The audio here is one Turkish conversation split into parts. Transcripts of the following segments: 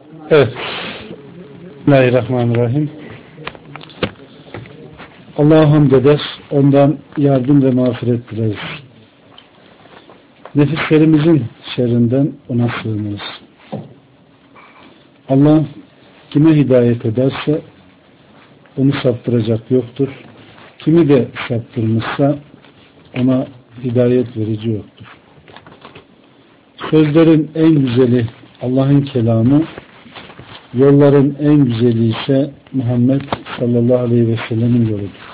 Evet. Bismillahirrahmanirrahim. Allah'a hamd eder, ondan yardım ve mağfiret dileriz. Nefislerimizin şerrinden ona sığınırız. Allah kime hidayet ederse onu saptıracak yoktur. Kimi de saptırmışsa ona hidayet verici yoktur. Sözlerin en güzeli Allah'ın kelamı, yolların en güzeli ise Muhammed sallallahu aleyhi ve sellemin yoludur.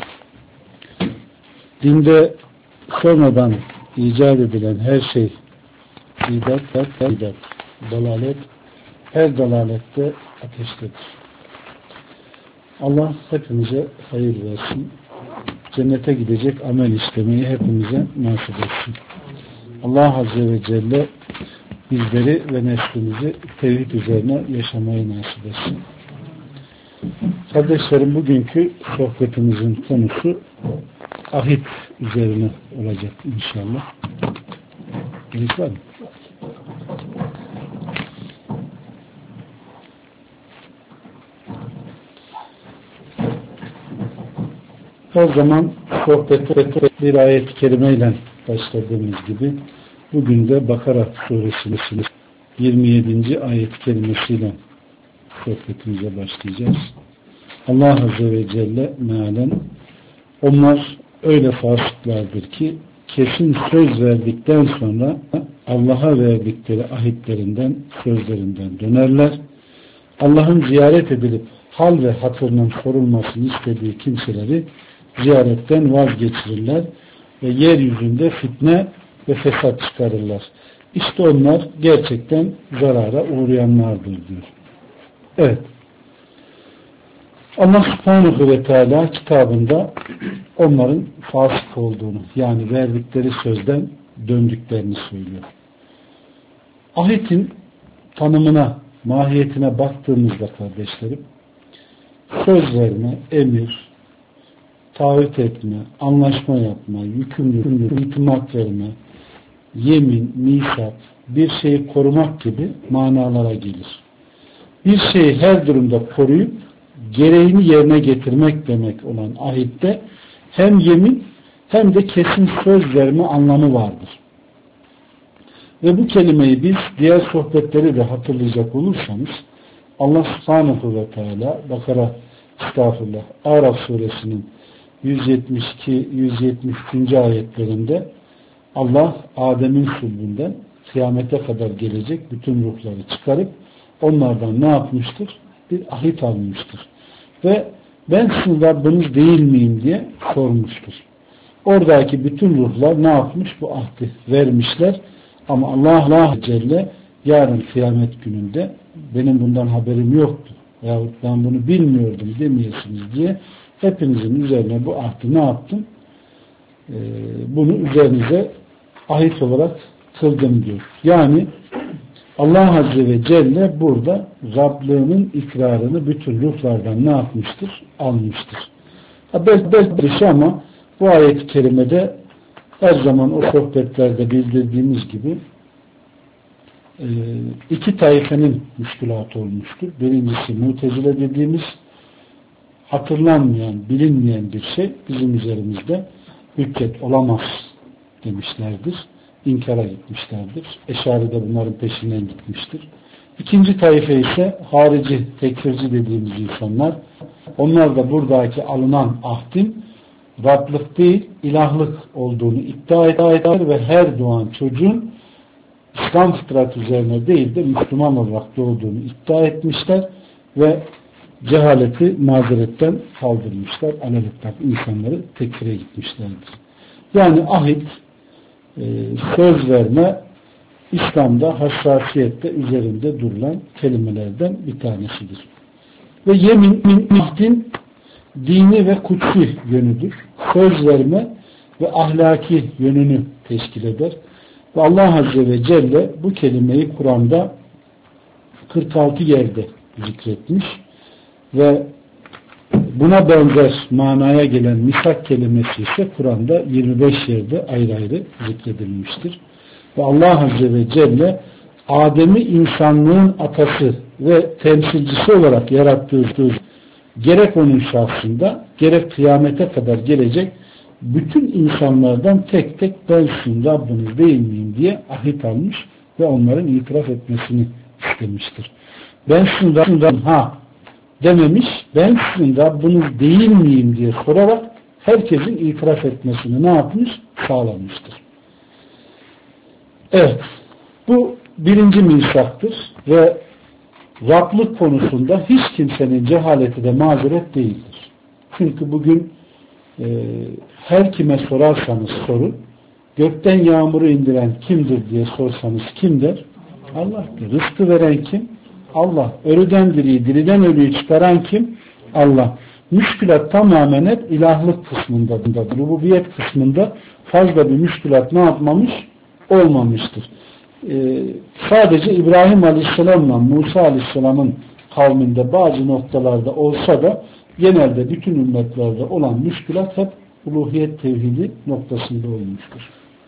Dinde sonradan icat edilen her şey bidat, dalalet, her dalalette ateştedir. Allah hepimize hayır versin. Cennete gidecek amel işlemeyi hepimize nasip etsin. Allah Azze ve Celle bizleri ve neslimizi tevhid üzerine yaşamayı nasip etsin. Kardeşlerim, bugünkü sohbetimizin konusu ahit üzerine olacak inşallah. Gerek var mı? Her zaman sohbete bir ayet-i kerimeyle başladığımız gibi bugün de Bakara suresinin 27. ayet-i kerimesiyle sohbetimize başlayacağız. Allah Azze ve Celle mealen onlar öyle fasıklardır ki kesin söz verdikten sonra Allah'a verdikleri ahitlerinden, sözlerinden dönerler. Allah'ın ziyaret edilip hal ve hatırının sorulmasını istediği kimseleri ziyaretten vazgeçirirler ve yeryüzünde fitne ve fesat çıkarırlar. İşte onlar gerçekten zarara uğrayanlardır diyor. Evet. Allah Subhanahu ve Teala kitabında onların fasık olduğunu, yani verdikleri sözden döndüklerini söylüyor. Ahitin tanımına, mahiyetine baktığımızda kardeşlerim, söz verme, emir, taahhüt etme, anlaşma yapma, yükümlülük, itimat verme, yemin, misak, bir şeyi korumak gibi manalara gelir. Bir şeyi her durumda koruyup gereğini yerine getirmek demek olan ahitte hem yemin hem de kesin söz verme anlamı vardır. Ve bu kelimeyi biz diğer sohbetleri de hatırlayacak olursanız Allah Subhanahu ve Teala Araf suresinin 172-173. ayetlerinde Allah Adem'in sulbünden kıyamete kadar gelecek bütün ruhları çıkarıp onlardan ne yapmıştır? Bir ahit almıştır. Ve ben sizin Rabbiniz değil miyim diye sormuştur. Oradaki bütün ruhlar ne yapmış? Bu ahdi vermişler. Ama Allah Celle yarın kıyamet gününde benim bundan haberim yoktu yahut ben bunu bilmiyordum demeyesiniz diye hepinizin üzerine bu ahdi ne yaptım? Bunu üzerinize ahit olarak kıldım diyor. Yani Allah Azze ve Celle burada Rablığının ikrarını bütün ruhlardan ne yapmıştır? Almıştır. Belki ama bu ayet-i kerimede her zaman o sohbetlerde bildirdiğimiz gibi iki taifenin müşkülatı olmuştur. Birincisi Mutezile dediğimiz hatırlanmayan, bilinmeyen bir şey bizim üzerimizde hüccet olamaz demişlerdir. İnkara gitmişlerdir. Eşari de bunların peşinden gitmiştir. İkinci taife ise harici, tekfirci dediğimiz insanlar. Onlar da buradaki alınan ahdin Rablık değil, ilahlık olduğunu iddia eder ve her doğan çocuğun İslam fıtratı üzerine değil de Müslüman olarak doğduğunu iddia etmişler ve cehaleti mazeretten kaldırmışlar. Alelekten insanları tekfire gitmişlerdir. Yani ahit, söz verme İslam'da hassasiyette üzerinde durulan kelimelerden bir tanesidir. Ve yemin, ahdin dini ve kutsi yönüdür. Söz verme ve ahlaki yönünü teşkil eder. Ve Allah Azze ve Celle bu kelimeyi Kur'an'da 46 yerde zikretmiş ve buna benzer manaya gelen misak kelimesi ise Kur'an'da 25 yerde ayrı ayrı zikredilmiştir. Ve Allah Azze ve Celle Adem'i insanlığın atası ve temsilcisi olarak yarattığı gerek onun şahsında gerek kıyamete kadar gelecek bütün insanlardan tek tek ben sizin Rabbiniz değil miyim diye ahit almış ve onların itiraf etmesini istemiştir. Ben sizin Rabbiniz dememiş, ben sizin Rabbiniz değil miyim diye sorarak herkesin itiraf etmesini ne yapmış? Sağlamıştır. Evet, bu birinci misaktır ve Rablık konusunda hiç kimsenin cehaleti de mazeret değildir. Çünkü bugün her kime sorarsanız sorun, gökten yağmuru indiren kimdir diye sorsanız kim der? Allah'tır. Rızkı veren kim? Allah. Ölüden diriyi, diriden ölüyü çıkaran kim? Allah. Müşkülat tamamen hep ilahlık kısmındadır. Rububiyet kısmında fazla bir müşkülat ne yapmamış? Olmamıştır. Sadece İbrahim Aleyhisselam'la Musa Aleyhisselam'ın kavminde bazı noktalarda olsa da genelde bütün ümmetlerde olan müşkülat hep uluhiyet tevhidi noktasında olmuştur.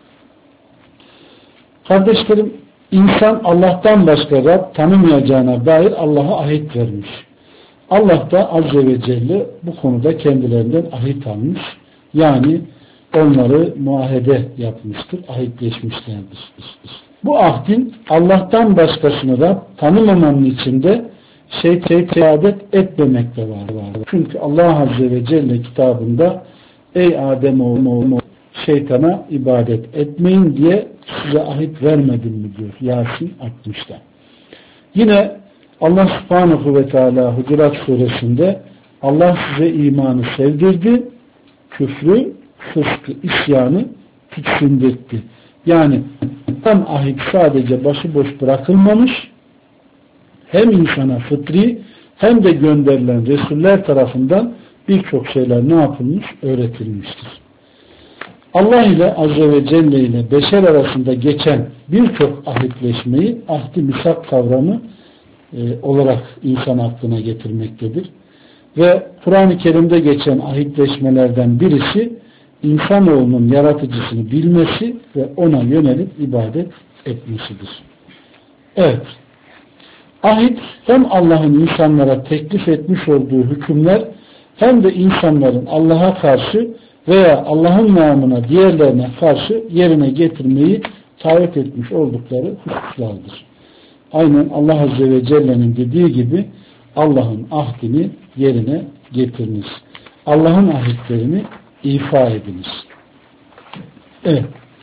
Kardeşlerim, insan Allah'tan başka Rab tanımayacağına dair Allah'a ahit vermiş. Allah da Azze ve Celle bu konuda kendilerinden ahit almış. Yani onları muahede yapmıştır, ahitleşmişlerdir. Bu ahdin Allah'tan başkasını Rab tanımamanın içinde ibadet etmemek de var. Çünkü Allah Azze ve Celle kitabında ey Ademoğlu şeytana ibadet etmeyin diye size ahit vermedim mi diyor Yasin 60'da. Yine Allah Subhanahu ve Teala Hucurat suresinde Allah size imanı sevdirdi, küfrü, fıskı, isyanı tiksindirtti. Yani tam ahit sadece başıboş bırakılmamış, hem insana fıtri hem de gönderilen Resuller tarafından birçok şeyler ne yapılmış? Öğretilmiştir. Allah ile Azze ve Celle ile beşer arasında geçen birçok ahitleşmeyi ahdi misak kavramı olarak insan aklına getirmektedir. Ve Kur'an-ı Kerim'de geçen ahitleşmelerden birisi insanoğlunun yaratıcısını bilmesi ve ona yönelip ibadet etmesidir. Evet. Ahit hem Allah'ın insanlara teklif etmiş olduğu hükümler hem de insanların Allah'a karşı veya Allah'ın namına diğerlerine karşı yerine getirmeyi taahhüt etmiş oldukları hususlardır. Aynen Allah Azze ve Celle'nin dediği gibi Allah'ın ahdini yerine getiriniz. Allah'ın ahitlerini ifa ediniz. Evet.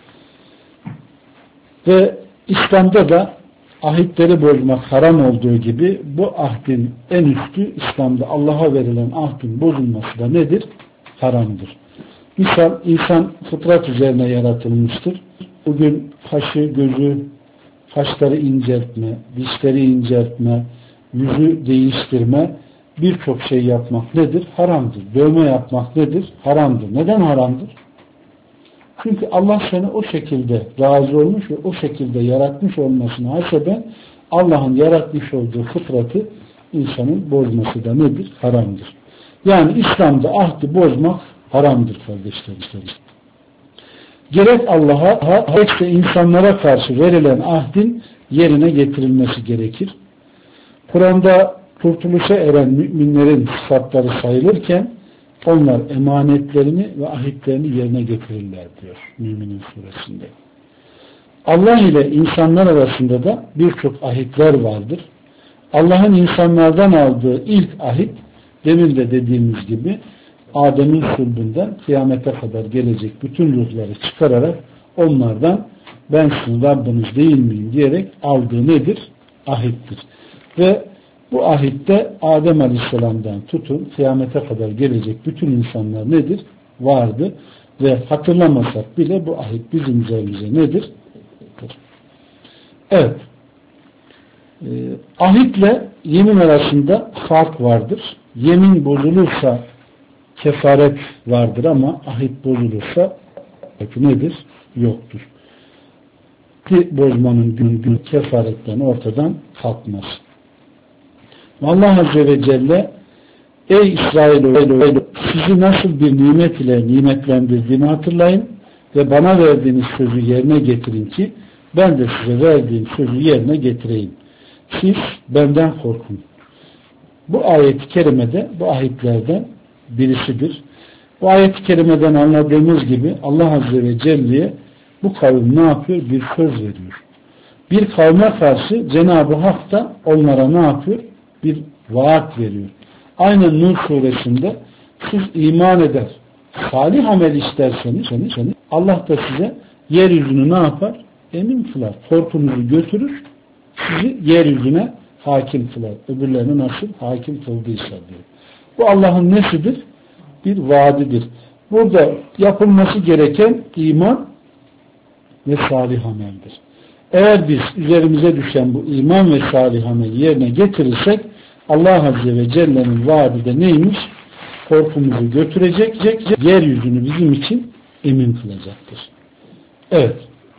Ve İslam'da da ahitleri bozmak haram olduğu gibi bu ahdin en üstü İslam'da Allah'a verilen ahdin bozulması da nedir? Haramdır. Misal insan fıtrat üzerine yaratılmıştır. Bugün kaşı, gözü, kaşları inceltme, dişleri inceltme, yüzü değiştirme, birçok şey yapmak nedir? Haramdır. Dövme yapmak nedir? Haramdır. Neden haramdır? Çünkü Allah seni o şekilde razı olmuş ve o şekilde yaratmış olmasına haseben Allah'ın yaratmış olduğu fıtratı insanın bozması da nedir? Haramdır. Yani İslam'da ahdi bozmak haramdır kardeşlerim. Gerek Allah'a gerekse insanlara karşı verilen ahdin yerine getirilmesi gerekir. Kur'an'da kurtuluşa eren müminlerin sıfatları sayılırken onlar emanetlerini ve ahitlerini yerine getirirler diyor Müminin suresinde. Allah ile insanlar arasında da birçok ahitler vardır. Allah'ın insanlardan aldığı ilk ahit demin de dediğimiz gibi Adem'in sulbünden kıyamete kadar gelecek bütün ruhları çıkararak onlardan ben sizin Rabbiniz değil miyim diyerek aldığı nedir? Ahittir. Ve bu ahitte Adem Aleyhisselam'dan tutun kıyamete kadar gelecek bütün insanlar nedir? Vardı. Ve hatırlamasak bile bu ahit bizim üzerimize nedir? Evet. Ahitle yemin arasında fark vardır. Yemin bozulursa kefaret vardır ama ahit bozulursa nedir? Yoktur. Ki bozmanın gün kefaretten ortadan kalkmaz. Allah Azze ve Celle ey İsrailoğlu sizi nasıl bir nimet ile nimetlendirdiğini hatırlayın ve bana verdiğiniz sözü yerine getirin ki ben de size verdiğim sözü yerine getireyim. Siz benden korkun. Bu ayet-i kerimede bu ayetlerden birisidir. Bu ayet-i kerimeden anladığımız gibi Allah Azze ve Celle'ye bu kavim ne yapıyor? Bir söz veriyor. Bir kavme karşı Cenab-ı Hak da onlara ne yapıyor? Bir vaat veriyor. Aynen Nur suresinde siz iman eder, salih amel isterseniz Allah da size yeryüzünü ne yapar? Emin kılar. Korkunuzu götürür, sizi yeryüzüne hakim kılar. Öbürlerine nasıl hakim kıldıysa diyor. Bu Allah'ın nesidir? Bir vaadidir. Burada yapılması gereken iman ve salih ameldir. Eğer biz üzerimize düşen bu iman ve salih ameli yerine getirirsek Allah Azze ve Celle'nin vaadi de neymiş? Korkumuzu götürecek, yeryüzünü bizim için emin kılacaktır. Evet.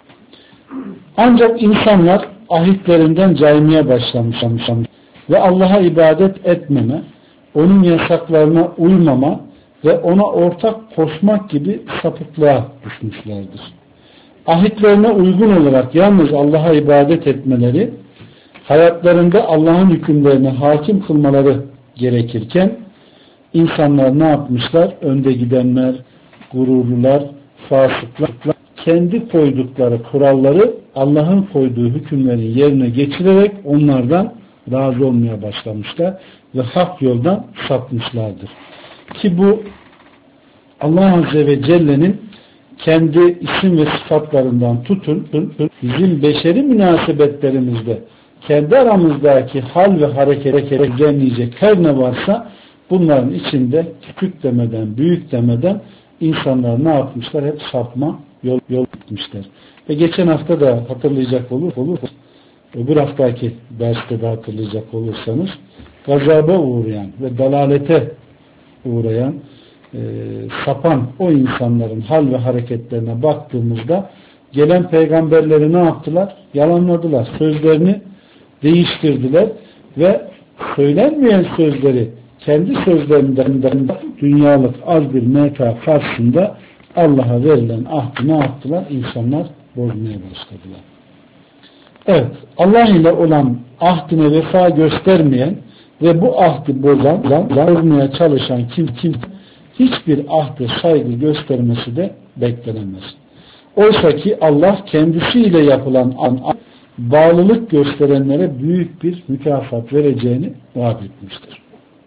Ancak insanlar ahitlerinden caymaya başlamışlar ve Allah'a ibadet etmeme, onun yasaklarına uymama ve ona ortak koşmak gibi sapıklığa düşmüşlerdir. Ahitlerine uygun olarak yalnız Allah'a ibadet etmeleri, hayatlarında Allah'ın hükümlerine hakim kılmaları gerekirken, insanlar ne yapmışlar? Önde gidenler, gururlular, fasıklar, kendi koydukları kuralları Allah'ın koyduğu hükümlerin yerine geçirerek onlardan razı olmaya başlamışlar ve hak yoldan sapmışlardır. Ki bu Allah Azze ve Celle'nin kendi isim ve sıfatlarından tutun, bizim beşeri münasebetlerimizde kendi aramızdaki hal ve harekete düzenleyecek her ne varsa bunların içinde küçük demeden, büyük demeden insanlar ne yapmışlar? Hep sapma yol gitmişler. Ve geçen hafta da hatırlayacak olur. Öbür haftaki derste de hatırlayacak olursanız gazaba uğrayan ve dalalete uğrayan sapan o insanların hal ve hareketlerine baktığımızda gelen peygamberleri ne yaptılar? Yalanladılar. Sözlerini değiştirdiler ve söylenmeyen sözleri kendi sözlerinden dünyalık az bir meta karşısında Allah'a verilen ahdi ne yaptılar? İnsanlar bozmaya başladılar. Evet, Allah ile olan ahdine vefa göstermeyen ve bu ahdi bozmaya çalışan kim hiçbir ahde saygı göstermesi de beklenemez. Oysa ki Allah kendisiyle yapılan bağlılık gösterenlere büyük bir mükafat vereceğini vaat etmiştir.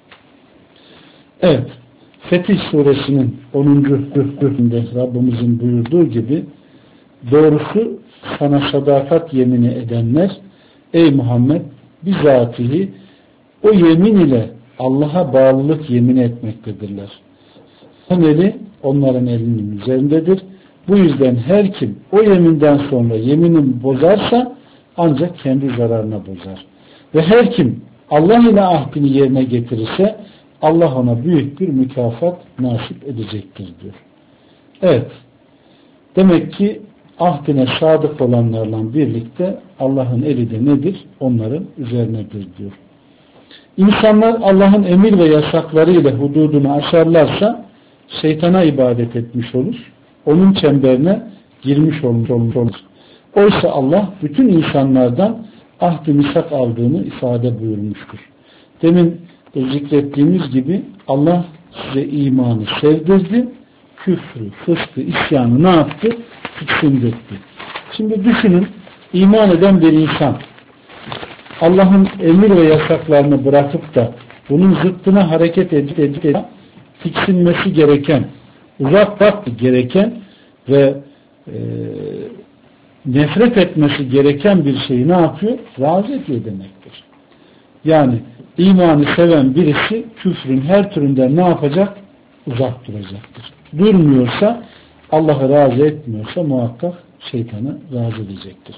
Evet, Fetih Suresinin 10. bölümünde Rabbimizin buyurduğu gibi doğrusu sana sadakat yemini edenler ey Muhammed bizatihi o yemin ile Allah'a bağlılık yemin etmektedirler. Eli onların elinin üzerindedir. Bu yüzden her kim o yeminden sonra yeminini bozarsa ancak kendi zararına bozar. Ve her kim Allah ile ahdini yerine getirirse Allah ona büyük bir mükafat nasip edecektir diyor. Evet. Demek ki ahdine sadık olanlarla birlikte Allah'ın eli de nedir? Onların üzerinedir diyor. İnsanlar Allah'ın emir ve yasaklarıyla hududunu aşarlarsa şeytana ibadet etmiş olur. Onun çemberine girmiş olur. Oysa Allah bütün insanlardan ahd-i misak aldığını ifade buyurmuştur. Demin zikrettiğimiz gibi Allah size imanı sevdirdi, küfrü, fıskı, isyanı ne yaptı? Tiksindirdi. Şimdi düşünün, iman eden bir insan Allah'ın emir ve yasaklarını bırakıp da bunun zıttına hareket edip tiksinmesi gereken, uzak gereken ve nefret etmesi gereken bir şeyi ne yapıyor? Razı ediyor demektir. Yani imanı seven birisi küfrün her türünden ne yapacak? Uzak duracaktır. Durmuyorsa, Allah'ı razı etmiyorsa muhakkak şeytanı razı edecektir.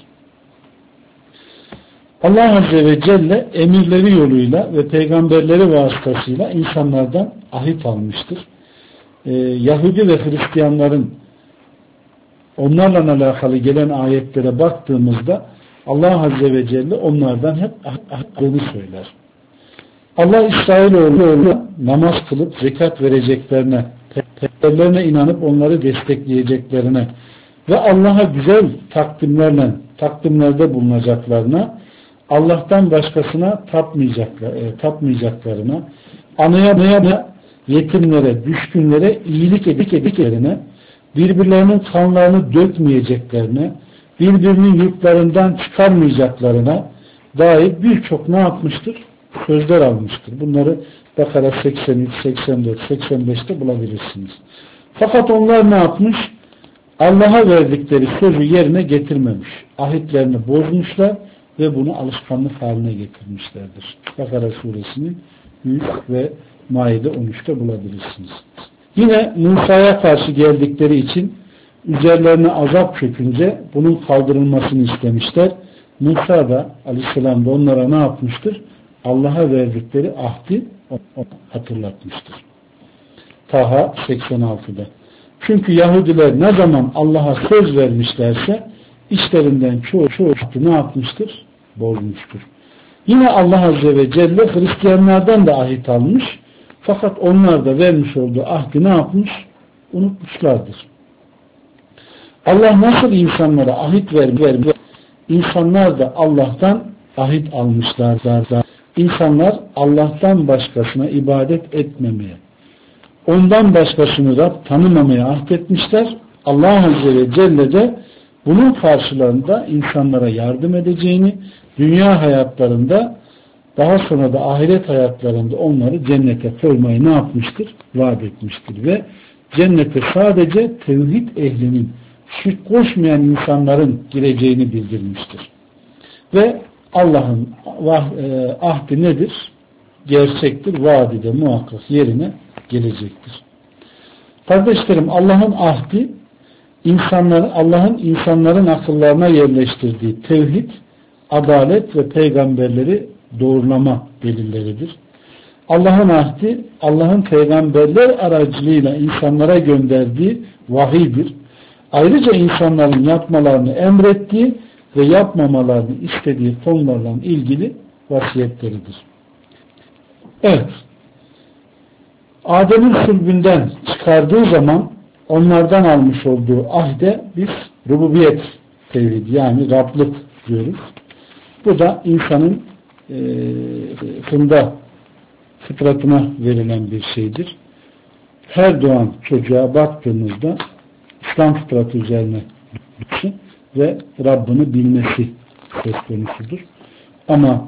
Allah Azze ve Celle emirleri yoluyla ve peygamberleri vasıtasıyla insanlardan ahit almıştır. Yahudi ve Hristiyanların onlarla alakalı gelen ayetlere baktığımızda Allah Azze ve Celle onlardan hep ahitlerini söyler. Allah İsrailoğlu namaz kılıp zekat vereceklerine, peygamberlerine inanıp onları destekleyeceklerine ve Allah'a güzel takdimlerle takdimlerde bulunacaklarına, Allah'tan başkasına tapmayacaklarına, anaya, yetimlere, düşkünlere iyilik ediklerine, birbirlerinin kanlarını dökmeyeceklerine, birbirinin yurtlarından çıkarmayacaklarına dair birçok ne yapmıştır? Sözler almıştır. Bunları Bakara 83, 84, 85'te bulabilirsiniz. Fakat onlar ne yapmış? Allah'a verdikleri sözü yerine getirmemiş. Ahitlerini bozmuşlar ve bunu alışkanlık haline getirmişlerdir. Bakara suresinin 100 ve Maide 13'te bulabilirsiniz. Yine Musa'ya karşı geldikleri için üzerlerine azap çökünce bunun kaldırılmasını istemişler. Musa da aleyhisselam da onlara ne yapmıştır? Allah'a verdikleri ahdi hatırlatmıştır. Taha 86'da. Çünkü Yahudiler ne zaman Allah'a söz vermişlerse işlerinden çoğu ahdi ne yapmıştır? Bozmuştur. Yine Allah Azze ve Celle Hristiyanlardan da ahit almış. Fakat onlar da vermiş olduğu ahdi ne yapmış? Unutmuşlardır. Allah nasıl insanlara ahit vermiş? İnsanlar da Allah'tan ahit almışlardır. İnsanlar Allah'tan başkasına ibadet etmemeye, ondan başkasını Rab tanımamaya ahdetmişler. Allah Azze ve Celle de bunun karşılığında insanlara yardım edeceğini, dünya hayatlarında daha sonra da ahiret hayatlarında onları cennete koymayı ne yapmıştır? Vaat etmiştir. Ve cennete sadece tevhid ehlinin, şirk koşmayan insanların gireceğini bildirmiştir. Ve Allah'ın ahdi nedir? Gerçektir. Vaadi de muhakkak yerine gelecektir. Kardeşlerim, Allah'ın ahdi Allah'ın insanların akıllarına yerleştirdiği tevhid, adalet ve peygamberleri doğrulama delilleridir. Allah'ın ahdi, Allah'ın peygamberler aracılığıyla insanlara gönderdiği vahiydir. Ayrıca insanların yapmalarını emrettiği ve yapmamalarını istediği konularla ilgili vasiyetleridir. Evet. Adem'in sulbünden çıkardığı zaman onlardan almış olduğu ahde biz rububiyet tevhidi yani Rablık diyoruz. Bu da insanın fıtratına verilen bir şeydir. Her doğan çocuğa baktığımızda İslam fıtratı üzerine ve Rabbini bilmesi söz konusudur. Ama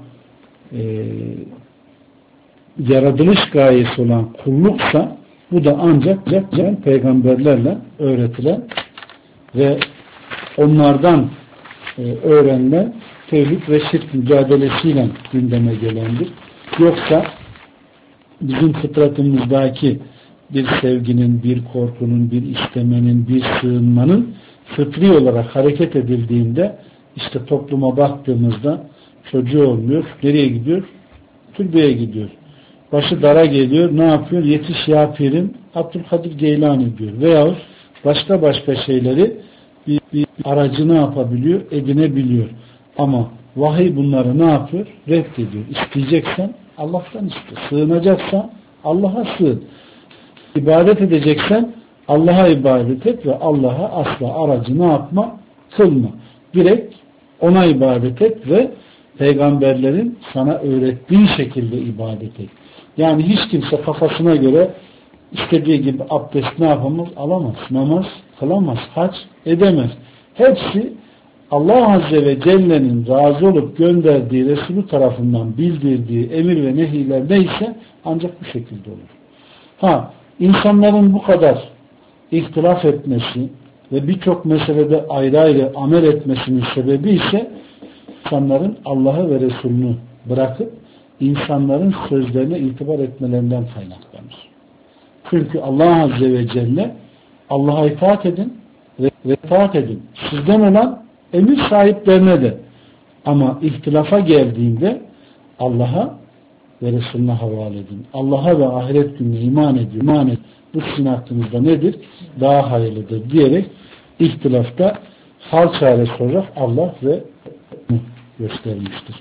yaratılış gayesi olan kulluksa bu da ancak peygamberlerle öğretilen ve onlardan öğrenilen tevhid ve şirk mücadelesiyle gündeme gelendir. Yoksa bizim fıtratımızdaki bir sevginin, bir korkunun, bir istemenin, bir sığınmanın fıtri olarak hareket edildiğinde işte topluma baktığımızda çocuğu olmuyor. Nereye gidiyor? Türbeye gidiyor. Başı dara geliyor. Ne yapıyor? Yetiş ya pirim Abdülkadir Geylani diyor. Veyahut başka şeyleri bir aracı ne yapabiliyor? Edinebiliyor. Ama vahiy bunları ne yapıyor? Reddediyor. İsteyeceksen Allah'tan iste. Sığınacaksan Allah'a sığın. İbadet edeceksen Allah'a ibadet et ve Allah'a asla aracı ne yapma? Kılma. Direkt ona ibadet et ve peygamberlerin sana öğrettiği şekilde ibadet et. Yani hiç kimse kafasına göre istediği gibi abdest ne yapamaz? Alamaz. Namaz kılamaz. Hac edemez. Hepsi Allah Azze ve Celle'nin razı olup gönderdiği Resulü tarafından bildirdiği emir ve nehiler neyse ancak bu şekilde olur. İnsanların bu kadar ihtilaf etmesi ve birçok meselede ayrı ayrı amel etmesinin sebebi ise insanların Allah'ı ve Resulünü bırakıp insanların sözlerine itibar etmelerinden kaynaklanır. Çünkü Allah Azze ve Celle Allah'a itaat edin ve itaat edin. Sizden olan emir sahiplerine de. Ama ihtilafa geldiğinde Allah'a ve Resulüne havale edin. Allah'a ve ahiret gününe iman edin. Bu sizin hakkınızda nedir? Daha hayırlıdır diyerek ihtilafta hal çaresi olarak Allah ve göstermiştir.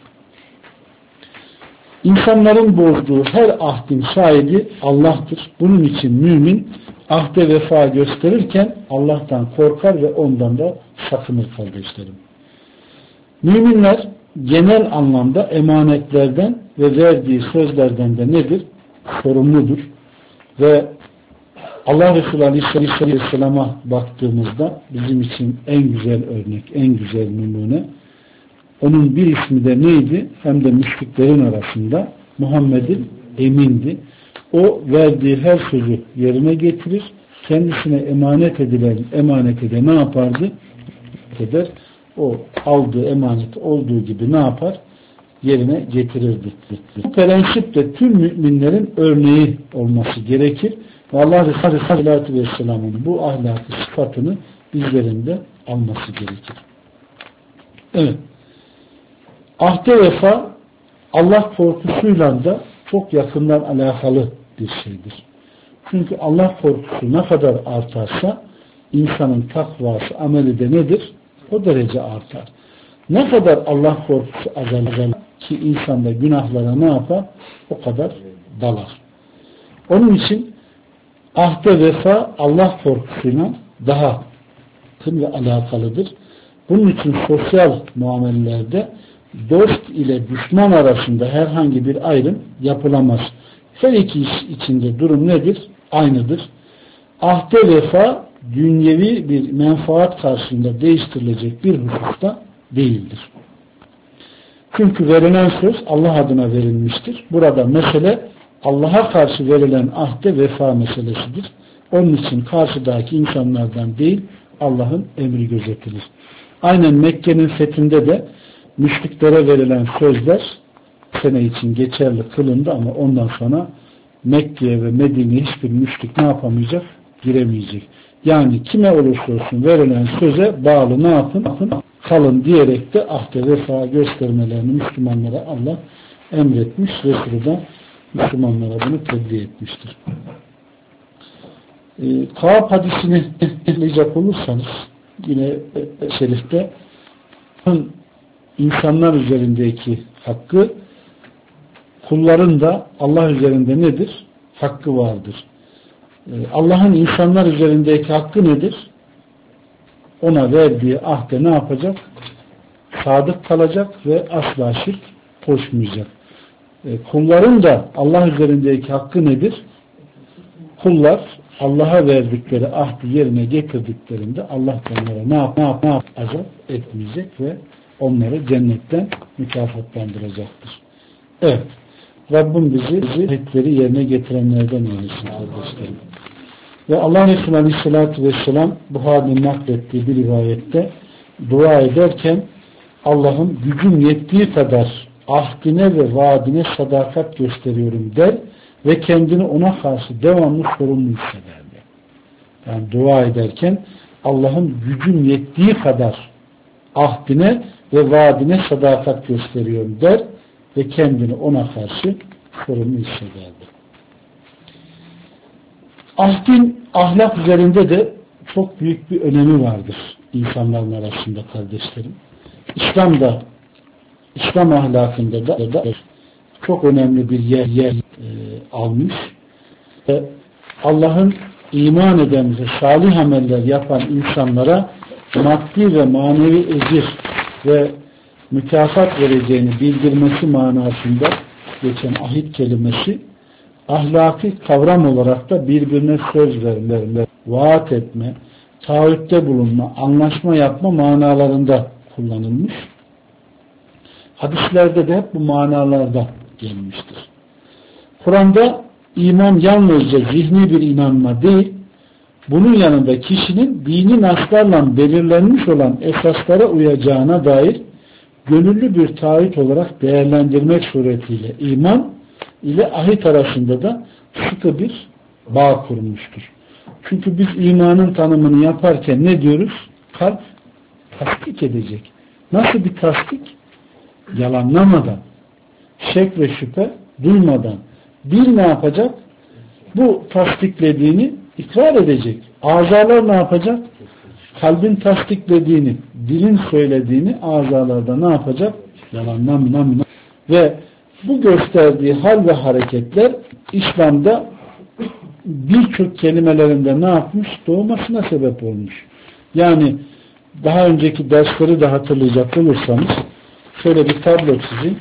İnsanların bozduğu her ahdin sahibi Allah'tır. Bunun için mümin ahde vefa gösterirken Allah'tan korkar ve ondan da sakınır kardeşlerim. Müminler genel anlamda emanetlerden ve verdiği sözlerden de nedir? Sorumludur. Ve Allah Resulü Aleyhisselam'a baktığımızda bizim için en güzel örnek, en güzel numune. Onun bir ismi de neydi? Hem de müşriklerin arasında Muhammed'in emindi. O verdiği her sözü yerine getirir. Kendisine emanet edilen emaneti de ne yapardı? Eder. O aldığı emanet olduğu gibi ne yapar? Yerine getirirdi. Bu prensip de tüm müminlerin örneği olması gerekir. Ve Allah Resulü Aleyhisselatü Vesselam'ın bu ahlaki sıfatını bizlerinde alması gerekir. Evet. Ahde vefa Allah korkusuyla da çok yakından alakalı bir şeydir. Çünkü Allah korkusu ne kadar artarsa insanın takvası, ameli de nedir? O derece artar. Ne kadar Allah korkusu azalır ki insanda günahlara ne yapar? O kadar dalar. Onun için ahde vefa Allah korkusuyla daha yakın ve alakalıdır. Bunun için sosyal muamelelerde dost ile düşman arasında herhangi bir ayrım yapılamaz. Her iki iş içinde durum nedir? Aynıdır. Ahde vefa dünyevi bir menfaat karşısında değiştirilecek bir hususta değildir. Çünkü verilen söz Allah adına verilmiştir. Burada mesele Allah'a karşı verilen ahde vefa meselesidir. Onun için karşıdaki insanlardan değil Allah'ın emri gözetilir. Aynen Mekke'nin fethinde de müşriklere verilen sözler sene için geçerli kılındı ama ondan sonra Mekke'ye ve Medine'ye hiçbir müşrik ne yapamayacak? Giremeyecek. Yani kime olursa olsun verilen söze bağlı ne yapın? Kalın diyerek de ahde vefa göstermelerini Müslümanlara Allah emretmiş. Resulü de Müslümanlara bunu tebliğ etmiştir. Kâb hadisini anlayacak olursanız yine şerifte insanlar üzerindeki hakkı, kulların da Allah üzerinde nedir? Hakkı vardır. Allah'ın insanlar üzerindeki hakkı nedir? Ona verdiği ahde ne yapacak? Sadık kalacak ve asla şirk koşmayacak. Kulların da Allah üzerindeki hakkı nedir? Kullar Allah'a verdikleri ahdi yerine getirdiklerinde Allah onlara ne yap azap etmeyecek ve onları cennetten mükafatlandıracaktır. Evet. Rabbim bizi ahitleri yerine getirenlerden eylesin kardeşlerim. Ve Allah Resulü Aleyhisselatü Vesselam Buhari'nin naklettiği bir rivayette dua ederken Allah'ım gücüm yettiği kadar ahdine ve vaadine sadakat gösteriyorum der ve kendini ona karşı devamlı sorumlu hissederdi. Yani dua ederken Allah'ın gücüm yettiği kadar ahdine ve vaadine sadakat gösteriyorum der ve kendini ona karşı sorumlu hissederdi. Ahdin ahlak üzerinde de çok büyük bir önemi vardır insanların arasında kardeşlerim. İslam ahlakında da çok önemli bir yer almış. Allah'ın iman eden ve salih ameller yapan insanlara maddi ve manevi ecir ve mükafat vereceğini bildirmesi manasında geçen ahit kelimesi ahlaki kavram olarak da birbirine söz verme, vaat etme, taahhütte bulunma, anlaşma yapma manalarında kullanılmış. Hadislerde de hep bu manalarda gelmiştir. Kur'an'da iman yalnızca zihni bir inanma değil, bunun yanında kişinin dini naslarla belirlenmiş olan esaslara uyacağına dair gönüllü bir taahhüt olarak değerlendirmek suretiyle iman ile ahit arasında da sıkı bir bağ kurmuştur. Çünkü biz imanın tanımını yaparken ne diyoruz? Kalp tasdik edecek. Nasıl bir tasdik? Yalanlamadan, şek ve şüphe duymadan dil ne yapacak? Bu tasdiklediğini ikrar edecek. Azalar ne yapacak? Kalbin tasdiklediğini, dilin söylediğini azalarda ne yapacak? Yalanlamadan. Ve bu gösterdiği hal ve hareketler İslam'da birçok kelimelerinde ne yapmış? Doğmasına sebep olmuş. Yani daha önceki dersleri de hatırlayacak olursanız şöyle bir tablo çizin.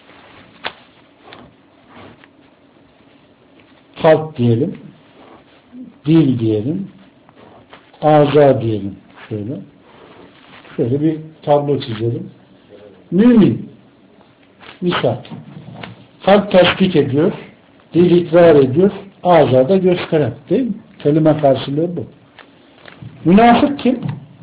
Kalp diyelim, dil diyelim, ağza diyelim. Şöyle bir tablo çizelim. Mümin, misal, kalp tasdik ediyor, dil ikrar ediyor, ağza da gösteren, değil mi? Kelime karşılığı bu. Münafık kim?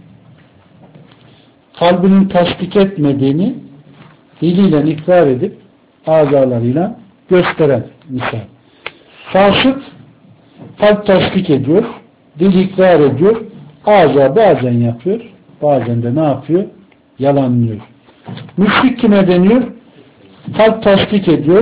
Kalbinin tasdik etmediğini diliyle ikrar edip ağzalarıyla gösteren misal. Fasık kalp tasdik ediyor, dil ikrar ediyor, ağza bazen yapıyor, bazen de ne yapıyor? Yalanlıyor. Müşrik kime deniyor? Kalp tasdik ediyor,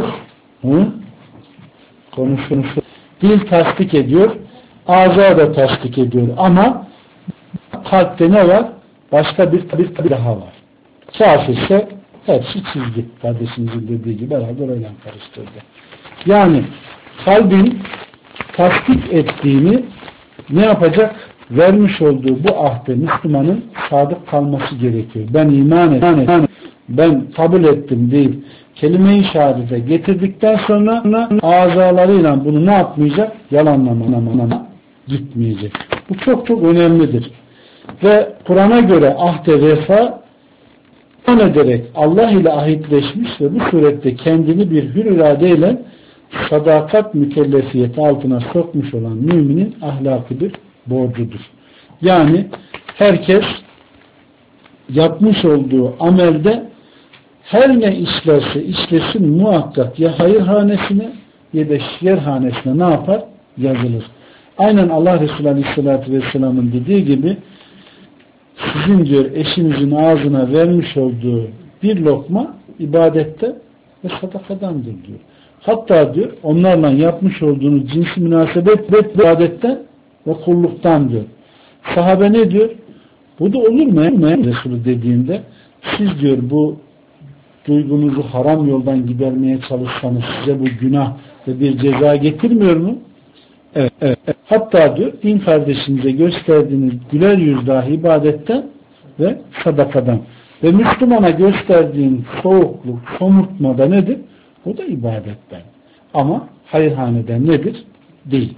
konuşuyor, dil tasdik ediyor, ağza da tasdik ediyor ama kalpte ne var? Başka bir daha var. Kafirse hepsi çizgi. Kardeşimizin dediği gibi beraber öyle karıştırdı. Yani kalbin tasdik ettiğini ne yapacak? Vermiş olduğu bu ahde Müslümanın sadık kalması gerekiyor. Ben iman ettim, ben kabul ettim değil. Kelime-i şehadete getirdikten sonra azalarıyla bunu ne yapmayacak? Yalanlama gitmeyecek. Bu çok çok önemlidir. Ve Kur'an'a göre ahde vefa ederek Allah ile ahitleşmiş ve bu surette kendini bir hür iradeyle sadakat mükellefiyeti altına sokmuş olan müminin ahlakıdır, borcudur. Yani herkes yapmış olduğu amelde her ne işlerse işlesin muhakkak ya hayırhanesine ya da şerhanesine ne yapar? Yazılır. Aynen Allah Resulü Aleyhisselatü Vesselam'ın dediği gibi sizin diyor eşinizin ağzına vermiş olduğu bir lokma ibadette ve sadakadandır diyor. Hatta diyor onlarla yapmış olduğunuz cinsi münasebet ibadetten ve kulluktan diyor. Sahabe ne diyor? Bu da olur mu? Resulü dediğinde siz diyor bu duygunuzu haram yoldan gidermeye çalışsanız size bu günah ve bir ceza getirmiyor mu? Evet. Hatta diyor din kardeşinize gösterdiğiniz güler yüz dahi ibadetten ve sadakadan. Ve Müslümana gösterdiğin soğukluk, somurtmada nedir? O da ibadetten. Ama hayırhaneden nedir? Değil.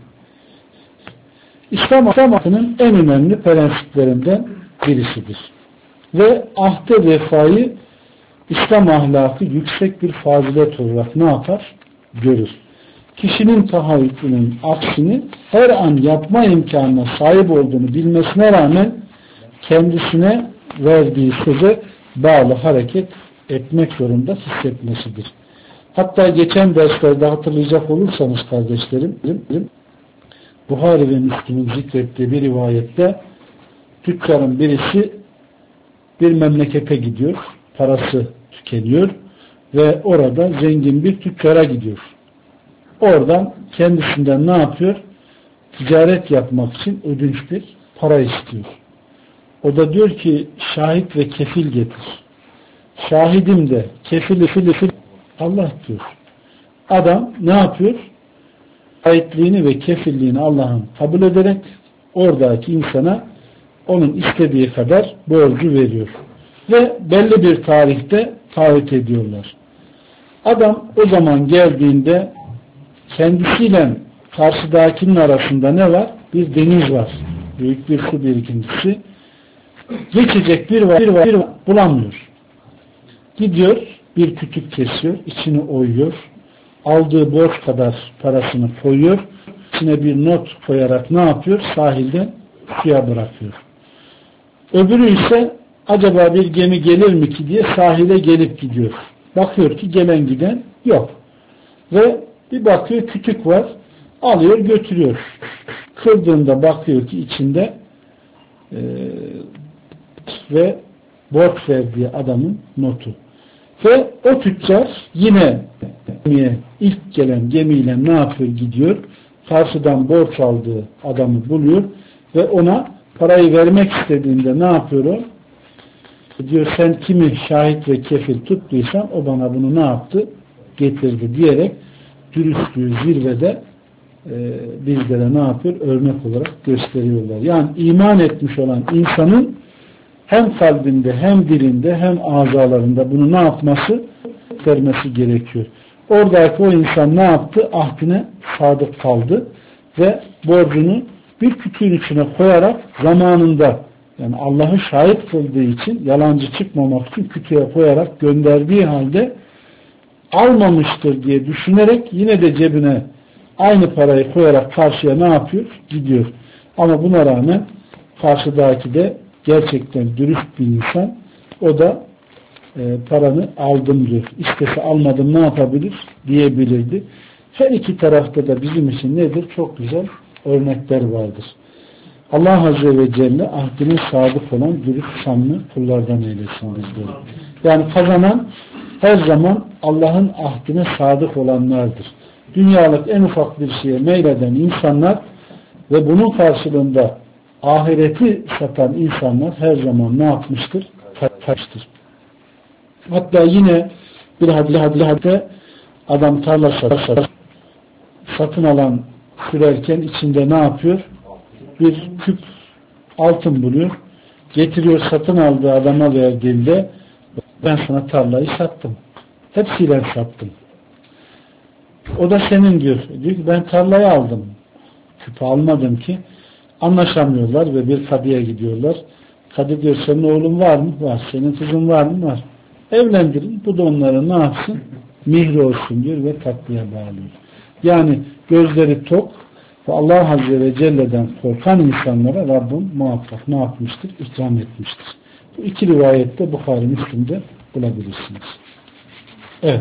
İslam ahlakının en önemli prensiplerinden birisidir. Ve ahde vefayı İslam ahlakı yüksek bir fazilet olarak ne yapar? Görür. Kişinin tahayyülünün aksini her an yapma imkanına sahip olduğunu bilmesine rağmen kendisine verdiği söze bağlı hareket etmek zorunda hissetmesidir. Hatta geçen derslerde hatırlayacak olursanız kardeşlerim, Buhari ve Müslim'in zikrettiği bir rivayette tüccarın birisi bir memlekete gidiyor, parası tükeniyor ve orada zengin bir tüccara gidiyor. Oradan kendisinden ne yapıyor? Ticaret yapmak için ödünç bir para istiyor. O da diyor ki şahit ve kefil getir. Şahidim de kefili Allah diyor. Adam ne yapıyor? Şahitliğini ve kefilliğini Allah'ın kabul ederek oradaki insana onun istediği kadar borcu veriyor. Ve belli bir tarihte taahhüt ediyorlar. Adam o zaman geldiğinde kendisiyle karşıdakinin arasında ne var? Bir deniz var. Büyük bir su birikintisi. Geçecek bir var bulamıyor. Gidiyor, bir kütük kesiyor, içini oyuyor. Aldığı borç kadar parasını koyuyor. İçine bir not koyarak ne yapıyor? Sahilden suya bırakıyor. Öbürü ise acaba bir gemi gelir mi ki diye sahile gelip gidiyor. Bakıyor ki gelen giden yok. Ve bir bakıyor kütük var. Alıyor götürüyor. Kırdığında bakıyor ki içinde ve borç verdiği adamın notu. Ve o tüccar yine ilk gelen gemiyle ne yapıyor? Gidiyor. Karşıdan borç aldığı adamı buluyor ve ona parayı vermek istediğinde ne yapıyor o? Diyor sen kimi şahit ve kefil tuttuysan o bana bunu ne yaptı? Getirdi diyerek dürüstlüğü zirvede bizlere ne yapıyor? Örnek olarak gösteriyorlar. Yani iman etmiş olan insanın hem kalbinde hem dilinde hem azalarında bunu ne yapması? Vermesi gerekiyor. Oradaki o insan ne yaptı? Ahdine sadık kaldı ve borcunu bir kütüğün içine koyarak zamanında, yani Allah'ı şahit kıldığı için, yalancı çıkmamak için kütüğe koyarak gönderdiği halde almamıştır diye düşünerek yine de cebine aynı parayı koyarak karşıya ne yapıyor? Gidiyor. Ama buna rağmen karşıdaki de gerçekten dürüst bir insan. O da paranı aldım diyor. İstese almadım ne yapabilir? Diyebilirdi. Her iki tarafta da bizim için nedir? Çok güzel örnekler vardır. Allah Azze ve Celle ahdine sadık olan dürüst samimi kullardan eylesin bizleri. Yani kazanan her zaman Allah'ın ahdine sadık olanlardır. Dünyalık en ufak bir şeye meyleden insanlar ve bunun karşılığında ahireti satan insanlar her zaman ne yapmıştır? Kaçmıştır. Hatta yine bir hadde adam tarla satın alan sürerken içinde ne yapıyor? Bir küp altın buluyor. Getiriyor, satın aldığı adama verdiğinde ben sana tarlayı sattım. Hepsiyle sattım. O da senin diyor. Diyor ki ben tarlayı aldım. Küpü almadım ki. Anlaşamıyorlar ve bir kadıya gidiyorlar. Kadı diyor senin oğlun var mı? Var. Senin kızın var mı? Var. Evlendirin. Bu da onlara ne yapsın? Mihri olsun diyor ve tatlıya bağlıyor. Yani gözleri tok ve Allah Azze ve Celle'den korkan insanlara Rabbim muhakkak ne yapmıştır? İkram etmiştir. Bu iki rivayette Bukhari Müslim'de bulabilirsiniz. Evet.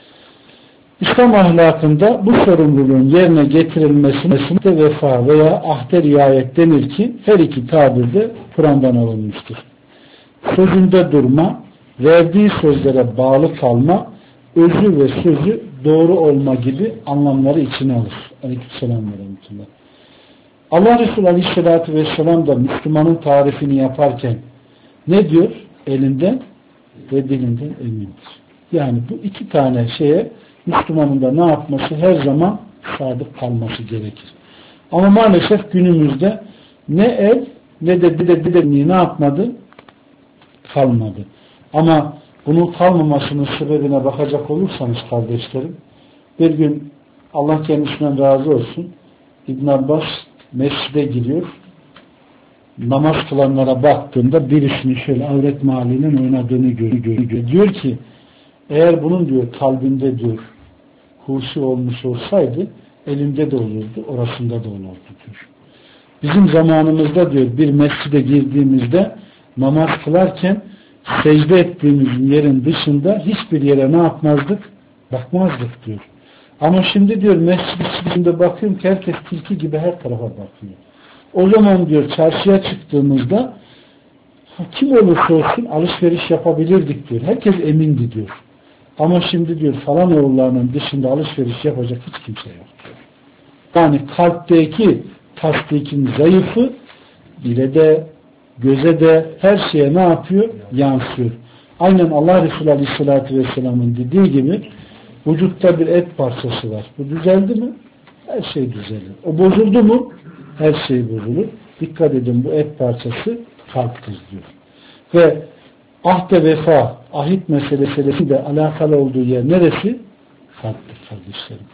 İslam ahlakında bu sorumluluğun yerine getirilmesine vefa veya ahde riayet denir ki her iki tabirde Kur'an'dan alınmıştır. Sözünde durma, verdiği sözlere bağlı kalma, özü ve sözü doğru olma gibi anlamları içine alır. Aleykümselam ve rahmetullah. Allah Resulü Aleyhisselatü Vesselam da Müslümanın tarifini yaparken ne diyor? Elinden ve dilinden emindir. Yani bu iki tane şeye Müslümanın da ne yapması? Her zaman sadık kalması gerekir. Ama maalesef günümüzde ne el ne de dile ne yapmadı? Kalmadı. Ama bunun kalmamasının sebebine bakacak olursanız kardeşlerim, bir gün Allah kendisinden razı olsun İbn Abbas mescide giriyor. Namaz kılanlara baktığında birisinin şöyle avret mahallinin oynadığını görüyor. Diyor ki eğer bunun diyor kalbinde diyor huşu olmuş olsaydı elinde de olurdu, orasında da olurdu diyor. Bizim zamanımızda diyor bir mescide girdiğimizde namaz kılarken secde ettiğimiz yerin dışında hiçbir yere ne yapmazdık? Bakmazdık diyor. Ama şimdi diyor mescidinde bakıyorum ki herkes tilki gibi her tarafa bakıyor. O zaman diyor çarşıya çıktığımızda kim olursa olsun alışveriş yapabilirdik diyor. Herkes emindi diyor. Ama şimdi diyor falan oğullarının dışında alışveriş yapacak hiç kimse yok diyor. Yani kalpteki tasdikin zayıfı dile de göze de her şeye ne yapıyor? Yansıyor. Aynen Allah Resulü Aleyhisselatü Vesselam'ın dediği gibi vücutta bir et parçası var. Bu düzeldi mi? Her şey düzelir. O bozuldu mu? Her şey bozulur. Dikkat edin bu et parçası kalptir diyor. Ve ahde vefa, ahit meselesi de alakalı olduğu yer neresi? Kalptir kardeşlerim.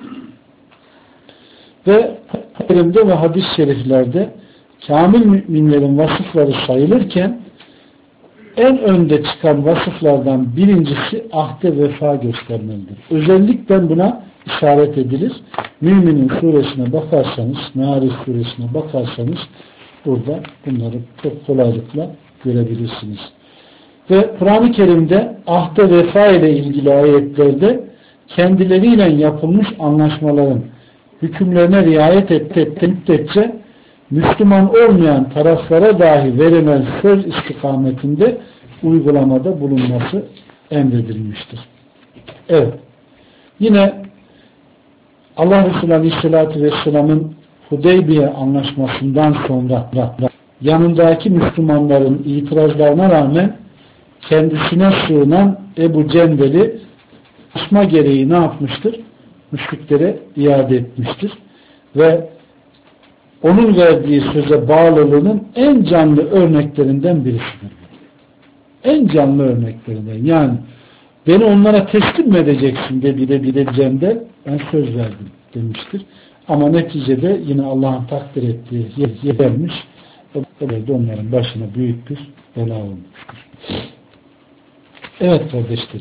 Ve elimde ve hadis-i şeriflerde kamil müminlerin vasıfları sayılırken en önde çıkan vasıflardan birincisi ahde vefa göstermelidir. Özellikle buna işaret edilir. Müminin suresine bakarsanız, Naris suresine bakarsanız burada bunları çok kolaylıkla görebilirsiniz. Ve Kur'an-ı Kerim'de ahde vefa ile ilgili ayetlerde kendileriyle yapılmış anlaşmaların hükümlerine riayet ettiği müddetçe Müslüman olmayan taraflara dahi verilen söz istikametinde uygulamada bulunması emredilmiştir. Evet. Yine Allah Resulü Aleyhisselatü Vesselam'ın Hudeybiye anlaşmasından sonra yanındaki Müslümanların itirazlarına rağmen kendisine sığınan Ebu Cendel'i asma gereği ne yapmıştır? Müşriklere iade etmiştir. Ve onun verdiği söze bağlılığının en canlı örneklerinden birisidir. en canlı örneklerinden. Yani beni onlara teslim mi edeceksin diyeceğim de ben söz verdim demiştir. Ama neticede yine Allah'ın takdir ettiği yer gelmiş. Böyle onların başına büyük bir bela olmuştur. Evet kardeşlerim.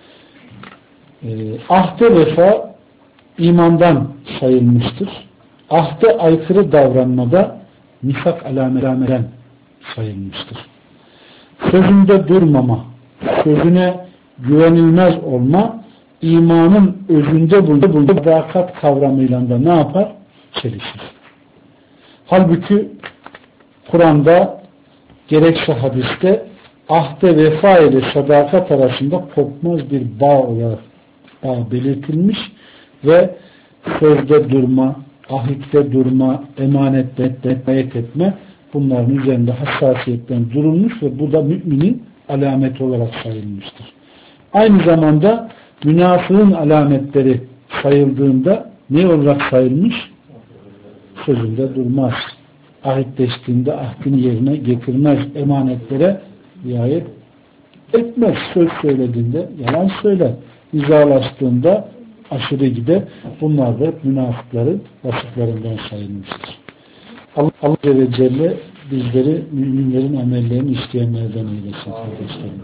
Ahde vefa imandan sayılmıştır. Ahde aykırı davranmada nifak alametinden sayılmıştır. Sözünde durmama, sözüne güvenilmez olma, imanın özünde bulunduğu sadakat kavramıyla da ne yapar? Çelişir. Halbuki Kur'an'da gerekse hadiste ahde vefa ile sadakat arasında kopmaz bir bağ olarak belirtilmiş ve sözde durma, ahitte durma, emanette etme bunların üzerinde hassasiyetten durulmuş ve bu da müminin alameti olarak sayılmıştır. Aynı zamanda münafığın alametleri sayıldığında ne olarak sayılmış? Sözünde durmaz. Ahitleştiğinde ahdini yerine getirmez. Emanetlere riayet etmez. Söz söylediğinde yalan söyler. İzalaştığında aşırı gider. Bunlar da münafıkların vasıflarından sayılmıştır. Allah Azze ve Celle bizleri müminlerin amellerini isteyenlerden eylesin kardeşlerim.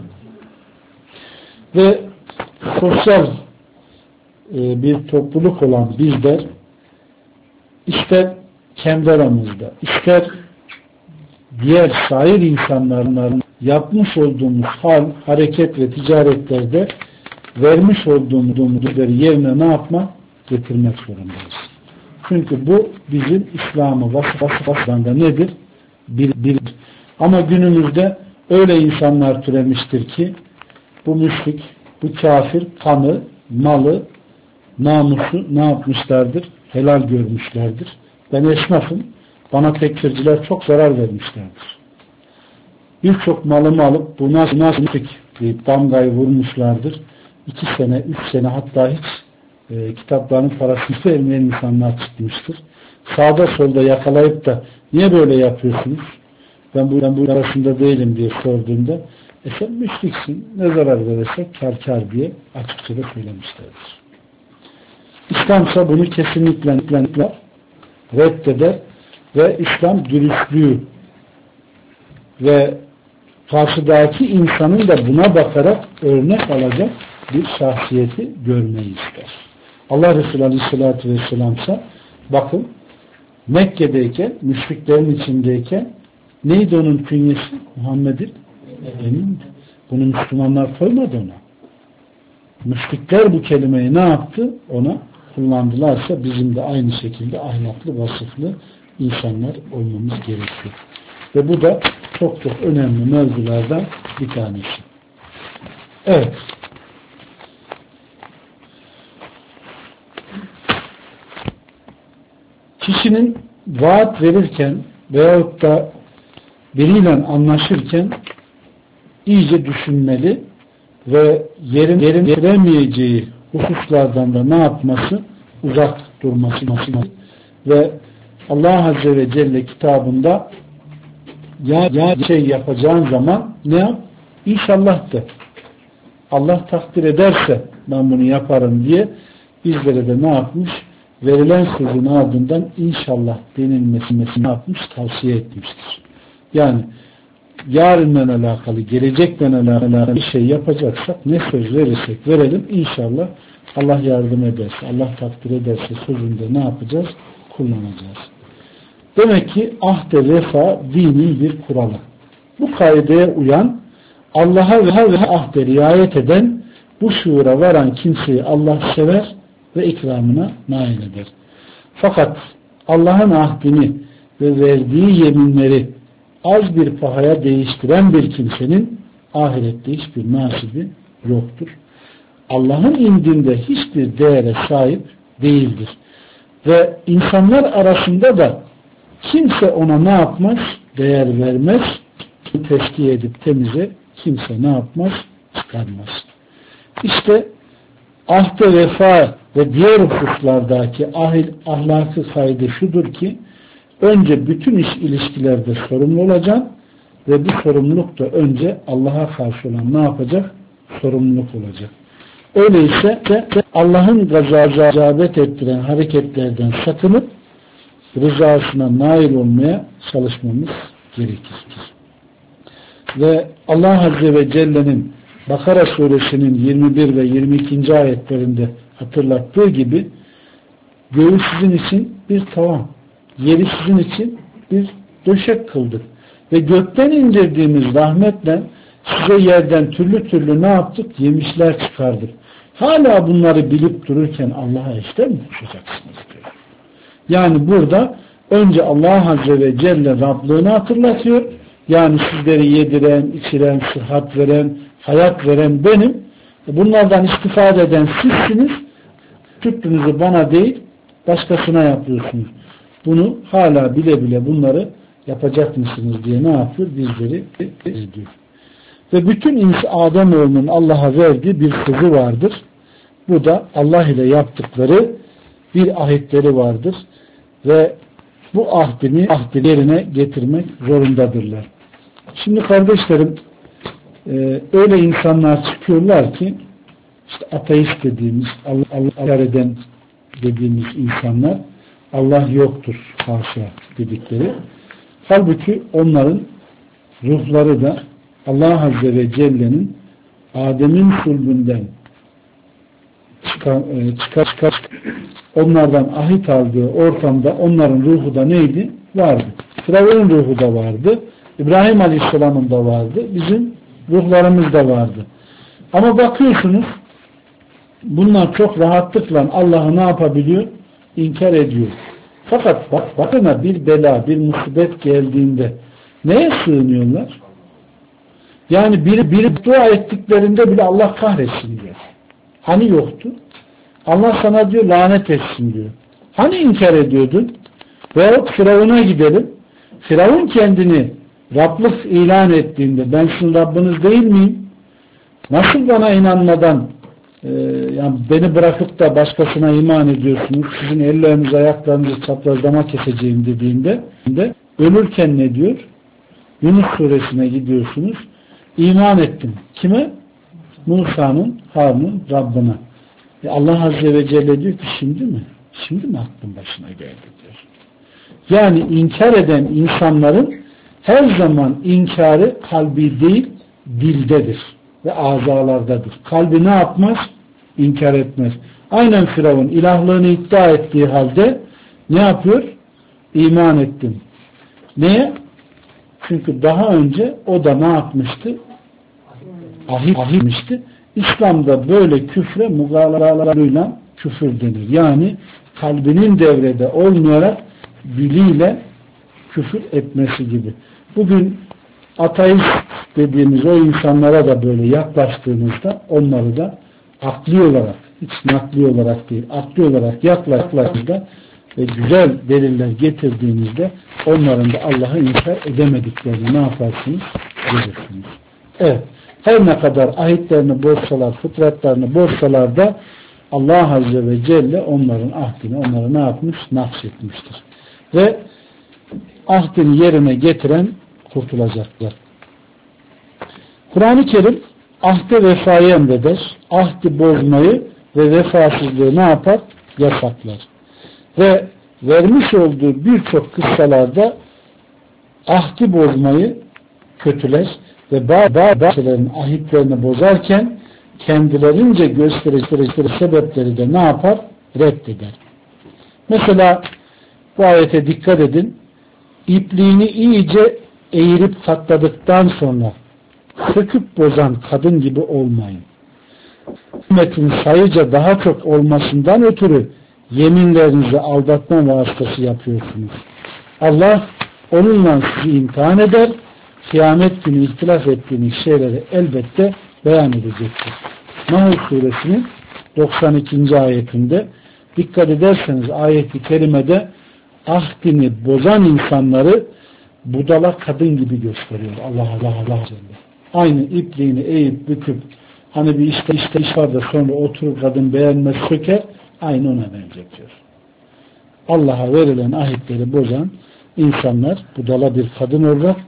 Ve sosyal bir topluluk olan bizler ister kendi aramızda, ister diğer sair insanların yapmış olduğumuz hal, hareket ve ticaretlerde vermiş olduğumuz yerine ne yapmak? Getirmek zorundayız. Çünkü bu bizim İslam'a vasıflarında nedir? Bir. Ama günümüzde öyle insanlar türemiştir ki bu müşrik, bu kafir kanı, malı, namusu ne yapmışlardır? Helal görmüşlerdir. Ben esnafım. Bana tekfirciler çok zarar vermişlerdir. Birçok malımı alıp bu nasıl deyip damgayı vurmuşlardır. 2 sene, 3 sene hatta hiç kitaplarının parasını vermeyen insanlar çıkmıştır. Sağda solda yakalayıp da niye böyle yapıyorsunuz? Ben bu arasında değilim diye sorduğunda sen müşriksin, ne zarar verirse kar diye açıkça da söylemişlerdir. İslamsa bunu kesinlikle reddeder ve İslam dürüstlüğü ve karşıdaki insanın da buna bakarak örnek alacak bir şahsiyeti görmeyi ister. Allah Resulü Aleyhisselatü Vesselam'sa bakın Mekke'deyken, müşriklerin içindeyken neydi onun künyesi? Muhammed'in emindi. Bunu Müslümanlar koymadı ona. Müşrikler bu kelimeyi ne yaptı? Ona kullandılarsa bizim de aynı şekilde ahlaklı, vasıflı insanlar olmamız gerekiyor. Ve bu da çok önemli mevzulardan bir tanesi. Evet. Kişinin vaat verirken veyahut da biriyle anlaşırken iyice düşünmeli ve yerin veremeyeceği hususlardan da ne yapması? Uzak durması ve Allah Azze ve Celle kitabında ya şey yapacağın zaman ne yap? İnşallah de. Allah takdir ederse ben bunu yaparım diye bizlere de ne yapmış? Verilen sözün ardından inşallah denilmesini ne yapmış? Tavsiye etmiştir. Yani yarından alakalı, gelecekten alakalı bir şey yapacaksak ne söz verirsek verelim inşallah Allah yardım ederse, Allah takdir ederse sözünde ne yapacağız? Kullanacağız. Demek ki ahde vefa dinin bir kuralı. Bu kaideye uyan, Allah'a ve ahde riayet eden, bu şuura varan kimseyi Allah sever ve ikramına nail eder. Fakat Allah'ın ahdini ve verdiği yeminleri az bir pahaya değiştiren bir kimsenin ahirette hiçbir nasibi yoktur. Allah'ın indinde hiçbir değere sahip değildir. Ve insanlar arasında da kimse ona ne yapmaz? Değer vermez. Teskiye edip temize kimse ne yapmaz? Çıkarmaz. İşte ahde vefa ve diğer hususlardaki ahlakı kaydı şudur ki önce bütün iş ilişkilerde sorumlu olacaksın. ve bu sorumluluk da önce Allah'a karşı olan ne yapacak? Sorumluluk olacak. Öyleyse Allah'ın gazabet ettiren hareketlerden sakınıp rızasına nail olmaya çalışmamız gerekir. Ve Allah Azze ve Celle'nin Bakara suresinin 21 ve 22. ayetlerinde hatırlattığı gibi göğü sizin için bir tavan, yeri sizin için bir döşek kıldık. Ve gökten indirdiğimiz rahmetle size yerden türlü türlü ne yaptık? Yemişler çıkardık. Hala bunları bilip dururken Allah'a eşler mi koşacaksınız diyor. Yani burada önce Allah Azze ve Celle Rablığını hatırlatıyor. Yani sizleri yediren, içiren, sıhhat veren, hayat veren benim. Bunlardan istifade eden sizsiniz. Şükrünüzü bana değil, başkasına yapıyorsunuz. Bunu hala bile bile bunları yapacak mısınız diye ne yapıyor? Bizleri ediyor. Ve bütün Ademoğlunun Allah'a verdiği bir sözü vardır. Bu da Allah ile yaptıkları bir ahitleri vardır. Ve bu ahdini yerine getirmek zorundadırlar. Şimdi kardeşlerim öyle insanlar çıkıyorlar ki işte ateist dediğimiz, Allah eden dediğimiz insanlar Allah yoktur haşa dedikleri. Halbuki onların ruhları da Allah Azze ve Celle'nin Adem'in sulbünden çıkar onlardan ahit aldığı ortamda onların ruhu da neydi? Vardı. Firavun'un ruhu da vardı. İbrahim Aleyhisselam'ın da vardı. Bizim ruhlarımız da vardı. Ama bakıyorsunuz bunlar çok rahatlıkla Allah'ı ne yapabiliyor? İnkar ediyor. Fakat bakına bir bela, bir musibet geldiğinde neye sığınıyorlar? Yani biri dua ettiklerinde bile Allah kahretsin diyor. Hani yoktu? Allah sana diyor lanet etsin diyor. Hani inkar ediyordun? Veyahut Firavun'a gidelim. Firavun kendini Rablık ilan ettiğinde ben sizin Rabbiniz değil miyim? Nasıl bana inanmadan yani beni bırakıp da başkasına iman ediyorsunuz? Sizin ellerinizi ayaklarınızı çaprazlama keseceğim dediğinde ölürken ne diyor? Yunus suresine gidiyorsunuz. İman ettim. Kime? Musa'nın, Harun'un Rabbine. Allah Azze ve Celle diyor ki şimdi mi? Şimdi mi aklın başına geldi diyor. Yani inkar eden insanların her zaman inkarı kalbi değil dildedir ve azalardadır. Kalbi ne yapmaz? İnkar etmez. Aynen Firavun ilahlığını iddia ettiği halde ne yapıyor? İman ettim. Neye? Çünkü daha önce o da ne yapmıştı? Ahitmişti. İslam'da böyle küfre mugalalarıyla küfür denir. Yani kalbinin devrede olmayarak diliyle küfür etmesi gibi. Bugün ateist dediğimiz o insanlara da böyle yaklaştığımızda onları da akli olarak, hiç nakli olarak değil, akli olarak yaklaştığımızda ve güzel deliller getirdiğinizde onların da Allah'ı inkar edemediklerini ne yaparsınız? Görürsünüz. Evet. Her ne kadar ahitlerini bozsalar, fıtratlarını bozsalar da Allah Azze ve Celle onların ahdini onlara ne yapmış? Nakşetmiştir. Ve ahdini yerine getiren kurtulacaklar. Kur'an-ı Kerim ahde vefayı emreder, ahdi bozmayı ve vefasızlığı ne yapar? Yasaklar. Ve vermiş olduğu birçok kıssalarda ahdi bozmayı kötüler ve bazılarının ahitlerini bozarken kendilerince gösterecekleri sebepleri de ne yapar? Reddeder. Mesela bu ayete dikkat edin. İpliğini iyice eğirip katladıktan sonra söküp bozan kadın gibi olmayın. Ümmetin sayıca daha çok olmasından ötürü yeminlerinizi aldatma vasıtası yapıyorsunuz. Allah onunla sizi imtihan eder. Kıyamet günü ihtilaf ettiğiniz şeyleri elbette beyan edecektir. Nahl suresinin 92. ayetinde dikkat ederseniz ayet-i kerimede ahdini bozan insanları budala kadın gibi gösteriyor. Allah Celle. Aynı ipliğini eğip büküp hani bir işte iş var da sonra oturur kadın beğenmez söker, aynı ona benzetiyor. Allah'a verilen ahitleri bozan insanlar budala bir kadın olarak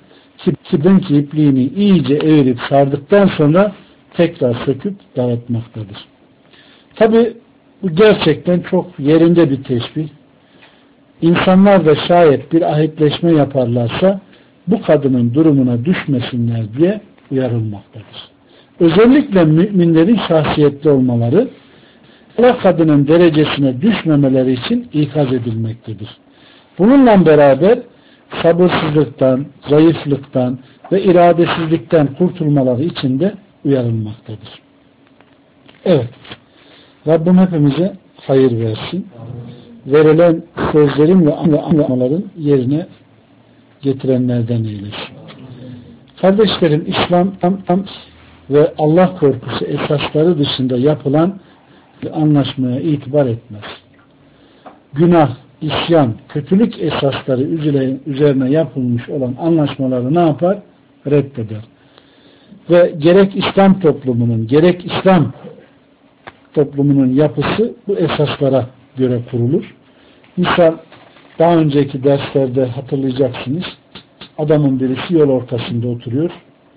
ki ipliğini iyice evirip sardıktan sonra tekrar söküp dağıtmaktadır. Tabi bu gerçekten çok yerinde bir teşbih. İnsanlar da şayet bir ahitleşme yaparlarsa bu kadının durumuna düşmesinler diye uyarılmaktadır. Özellikle müminlerin şahsiyetli olmaları, Allah kadının derecesine düşmemeleri için ikaz edilmektedir. Bununla beraber sabırsızlıktan, zayıflıktan ve iradesizlikten kurtulmaları için de uyarılmaktadır. Evet, Rabbim hepimize hayır versin. Verilen sözlerin ve anlamaların yerine getirenlerden eylesin. Kardeşlerim, İslam ve Allah korkusu esasları dışında yapılan bir anlaşmaya itibar etmez. Günah, isyan, kötülük esasları üzerine yapılmış olan anlaşmaları ne yapar? Reddeder. Ve gerek İslam toplumunun, gerek İslam toplumunun yapısı bu esaslara göre kurulur. Misal daha önceki derslerde hatırlayacaksınız. Adamın birisi yol ortasında oturuyor.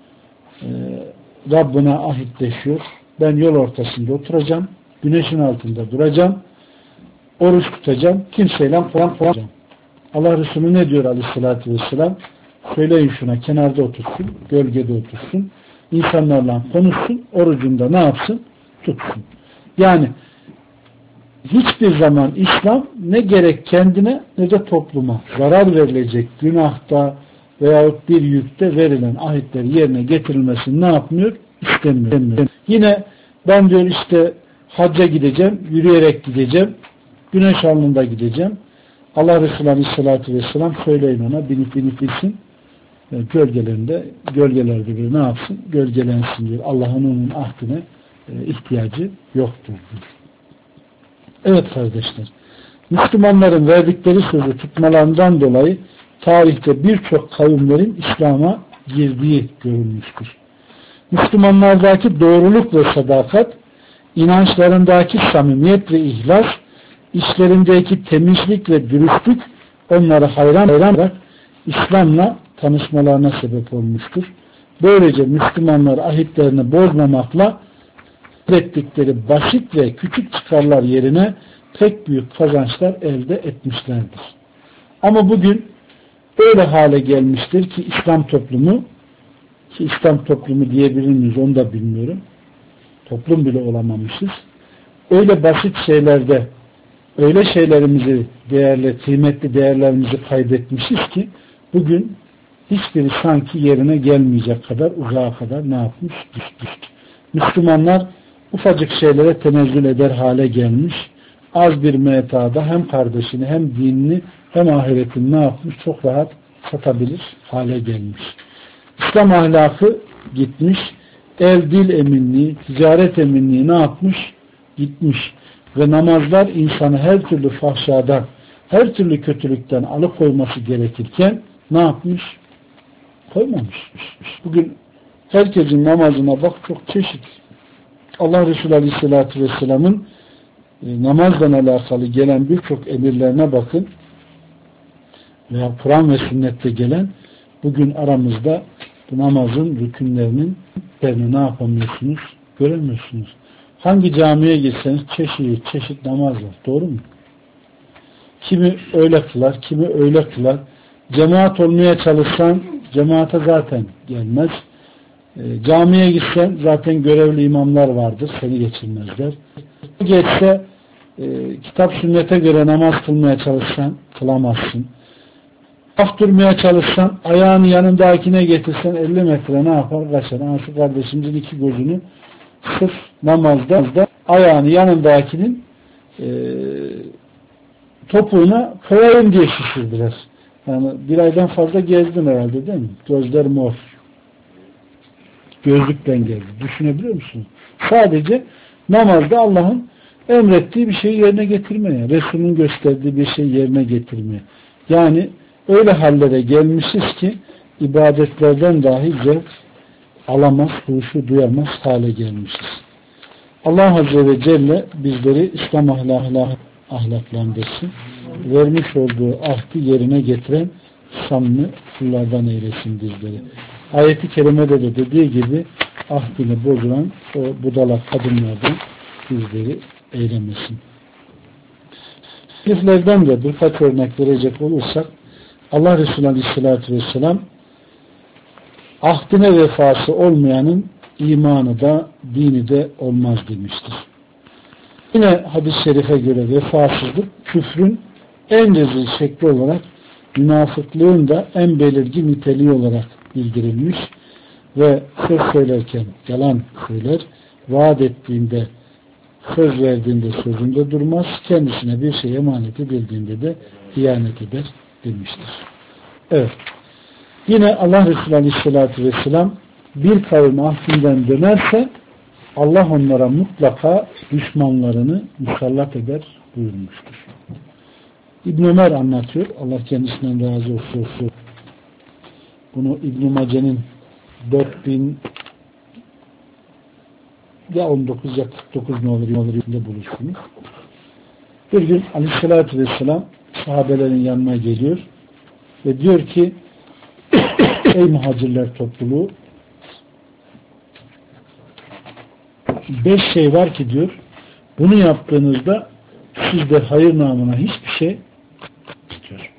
Rabbine ahitleşiyor. Ben yol ortasında oturacağım. Güneşin altında duracağım. Oruç tutacağım. Kimseyle konuşmayacağım. Allah Resulü ne diyor aleyhissalatü vesselam? Söyleyin şuna, kenarda otursun, gölgede otursun. İnsanlarla konuşsun. Orucunda ne yapsın? Tutsun. Yani hiçbir zaman İslam ne gerek kendine ne de topluma zarar verilecek günahta veyahut bir yükte verilen ahitleri yerine getirilmesini ne yapmıyor? İstemiyor. Yine ben diyor işte hacca gideceğim, yürüyerek gideceğim, güneş alnında gideceğim. Allah Resulü Aleyhisselatü Vesselam söyleyin ona binip gitsin. Gölgelerde bir ne yapsın? Gölgelensin diyor. Allah'ın onun ahdine ihtiyacı yoktur diyor. Evet kardeşler, Müslümanların verdikleri sözü tutmalarından dolayı tarihte birçok kavimlerin İslam'a girdiği görülmüştür. Müslümanlardaki doğruluk ve sadakat, inançlarındaki samimiyet ve ihlas, işlerindeki temizlik ve dürüstlük onları hayran bırak İslam'la tanışmalarına sebep olmuştur. Böylece Müslümanlar ahitlerini bozmamakla ettikleri basit ve küçük çıkarlar yerine pek büyük kazançlar elde etmişlerdir. Ama bugün öyle hale gelmiştir ki İslam toplumu diyebilir miyiz onu da bilmiyorum. Toplum bile olamamışız. Öyle basit şeylerde öyle şeylerimizi kıymetli değerlerimizi kaybetmişiz ki bugün hiçbiri sanki yerine gelmeyecek kadar uzağa kadar ne yapmış? Düştü. Müslümanlar ufacık şeylere tenezzül eder hale gelmiş. Az bir metada hem kardeşini hem dinini hem ahiretini ne yapmış? Çok rahat satabilir hale gelmiş. İslam ahlakı gitmiş. El, dil eminliği, ticaret eminliği ne yapmış? Gitmiş. Ve namazlar insanı her türlü fahşadan, her türlü kötülükten alıkoyması gerekirken ne yapmış? Koymamış. Bugün herkesin namazına bak çok çeşit. Allah Resulü Aleyhisselatü Vesselam'ın namazla alakalı gelen birçok emirlerine bakın veya Kur'an ve sünnette gelen bugün aramızda bu namazın rükünlerinin ne yapamıyorsunuz? Göremiyorsunuz. Hangi camiye gitseniz çeşit namaz var. Doğru mu? Kimi öyle kılar, kimi öyle kılar. Cemaat olmaya çalışsan cemaate zaten gelmez. Camiye gitsen zaten görevli imamlar vardır. Seni geçirmezler. Geçse kitap sünnete göre namaz kılmaya çalışsan kılamazsın. Af durmaya çalışsan ayağını yanındakine getirsen 50 metre ne yapar? Kaçar. Şu kardeşimizin iki gözünü sırf namazda ayağını yanındakinin topuğuna koyayım diye şişirdiler. Yani bir aydan fazla gezdin herhalde değil mi? Gözler mor. Gözlükten geldi. Düşünebiliyor musunuz? Sadece namazda Allah'ın emrettiği bir şeyi yerine getirmeye, Resul'ün gösterdiği bir şeyi yerine getirmeye. Yani öyle hallere gelmişiz ki ibadetlerden dahi zevk alamaz, huşu duyamaz hale gelmişiz. Allah Azze ve Celle bizleri İslam ahlaklandırsın. Vermiş olduğu ahdi yerine getiren samimi kullardan eylesin bizleri. Ayet-i kerimede de dediği gibi ahdini bozulan o budala kadınlardan bizleri eylemesin. Hadislerden de birkaç örnek verecek olursak Allah Resulü Aleyhisselatü Vesselam ahdine vefası olmayanın imanı da dini de olmaz demiştir. Yine hadis-i şerife göre vefasızlık küfrün en rezil şekli olarak münafıklığın da en belirgin niteliği olarak bildirilmiş ve söz söylerken yalan söyler, vaat ettiğinde söz verdiğinde sözünde durmaz, kendisine bir şey emanet edildiğinde de ihanet eder demiştir. Evet. Yine Allah Resulü Aleyhisselatü Vesselam bir kavim ahdinden dönerse Allah onlara mutlaka düşmanlarını musallat eder buyurmuştur. İbn Ömer anlatıyor. Allah kendisinden razı olsun. Bunu İbn Mace'nin 4000 ya 19 ya 49 ne olur buluştunuz. Bir gün Aleyhisselatü Vesselam sahabelerin yanına geliyor ve diyor ki ey muhacirler topluluğu 5 şey var ki diyor bunu yaptığınızda sizde hayır namına hiçbir şey tutuyor.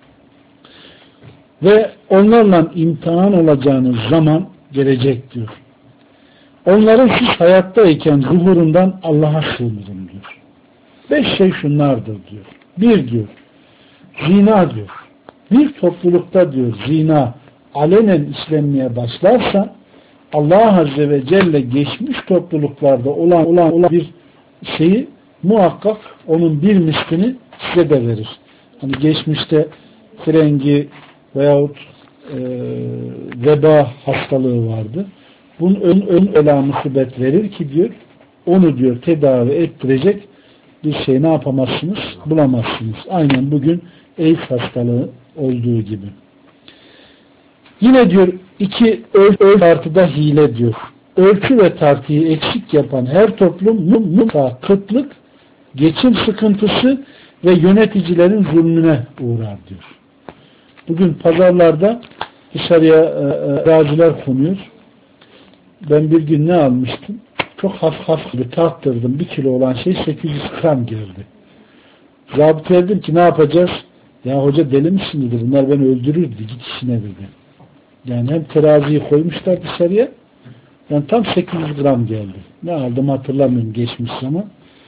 Ve onlarla imtihan olacağınız zaman gelecek diyor. Onların siz hayattayken zuhurundan Allah'a sığınırım diyor. 5 şey şunlardır diyor. 1 diyor. Zina diyor. Bir toplulukta diyor zina alenen işlenmeye başlarsa Allah Azze ve Celle geçmiş topluluklarda olan bir şeyi muhakkak onun bir mislini size de verir. Hani geçmişte frengi veyahut veba hastalığı vardı. Bunun ön musibet verir ki diyor onu diyor tedavi ettirecek bir şey ne yapamazsınız? Bulamazsınız. Aynen bugün AIDS hastalığı olduğu gibi. Yine diyor 2 ölçü tartıda hile diyor. Ölçü ve tartıyı eksik yapan her toplum mutlaka kıtlık, geçim sıkıntısı ve yöneticilerin zulmüne uğrar diyor. Bugün pazarlarda dışarıya araziler konuyor. Ben bir gün ne almıştım? Çok hafif bir tarttırdım. 1 kilo olan şey 800 gram geldi. Zabıt verdim ki ne yapacağız? Ya hoca deli misin dedi. Bunlar beni öldürürdü. Git işine dedi. Yani hem teraziyi koymuşlar dışarıya. Yani tam 800 gram geldi. Ne aldım hatırlamıyorum geçmiş zaman.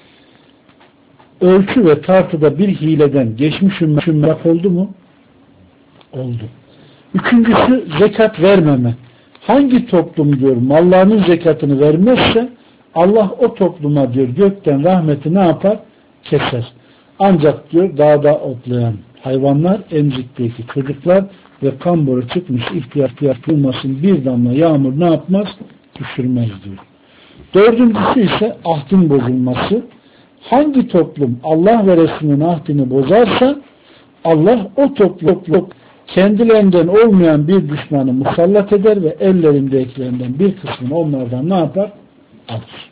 Ölçü ve tartıda bir hileden geçmiş ümmet oldu mu? Oldu. 3.'sü zekat vermeme. Hangi toplum diyor mallarının zekatını vermezse Allah o topluma diyor gökten rahmeti ne yapar? Keser. Ancak diyor dağda otlayan hayvanlar, emzikteki çocuklar ve kamburu çıkmış ihtiyaç bulmasın bir damla yağmur ne yapmaz? Düşürmez diyor. 4.'sü ise ahdin bozulması. Hangi toplum Allah ve Resulünün ahdini bozarsa Allah o toplum kendilerinden olmayan bir düşmanı musallat eder ve ellerindekilerden bir kısmını onlardan ne yapar? Alır.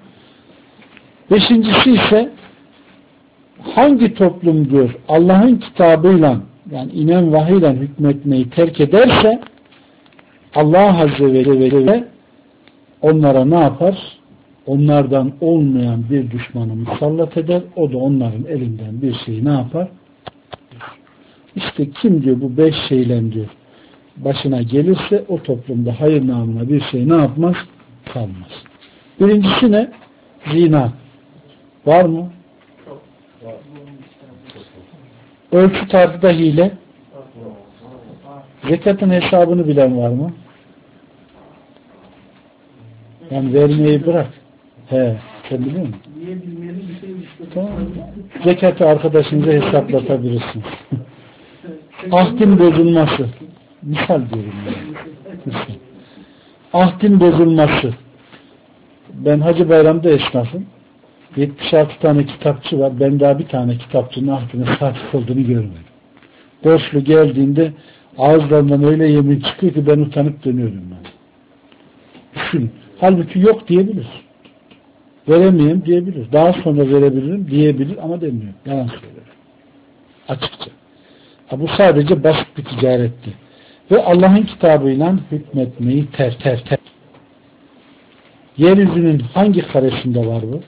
5.'si ise hangi toplum diyor Allah'ın kitabıyla yani inen vahiyle hükmetmeyi terk ederse Allah Azze ve Celle onlara ne yapar? Onlardan olmayan bir düşmanı musallat eder. O da onların elinden bir şeyi ne yapar? İşte kim diyor bu 5 şeyle diyor başına gelirse o toplumda hayır namına bir şey ne yapmaz? Kalmaz. 1.'si ne? Zina. Var mı? Ölçü tartıda hile. Zekatın hesabını bilen var mı? Yani vermeyi bırak. He, sen biliyor musun? Tamam. Zekatı arkadaşınıza hesaplatabilirsiniz. Ahdin bozulması. Misal diyorum yani. Ahdin bozulması. Ben Hacı Bayram'da esnafım. 76 tane kitapçı var. Ben daha bir tane kitapçının ahdine sahip olduğunu görmedim. Borçlu geldiğinde ağızlarından öyle yemin çıkıyor ki ben utanıp dönüyorum ben. Düşün. Halbuki yok diyebilir. Veremeyeyim diyebilir. Daha sonra verebilirim diyebilir ama demiyor. Yalan söyler. Açıkça. Bu sadece basit bir ticaretti. Ve Allah'ın kitabıyla hükmetmeyi terk. Yeryüzünün hangi karesinde var bu?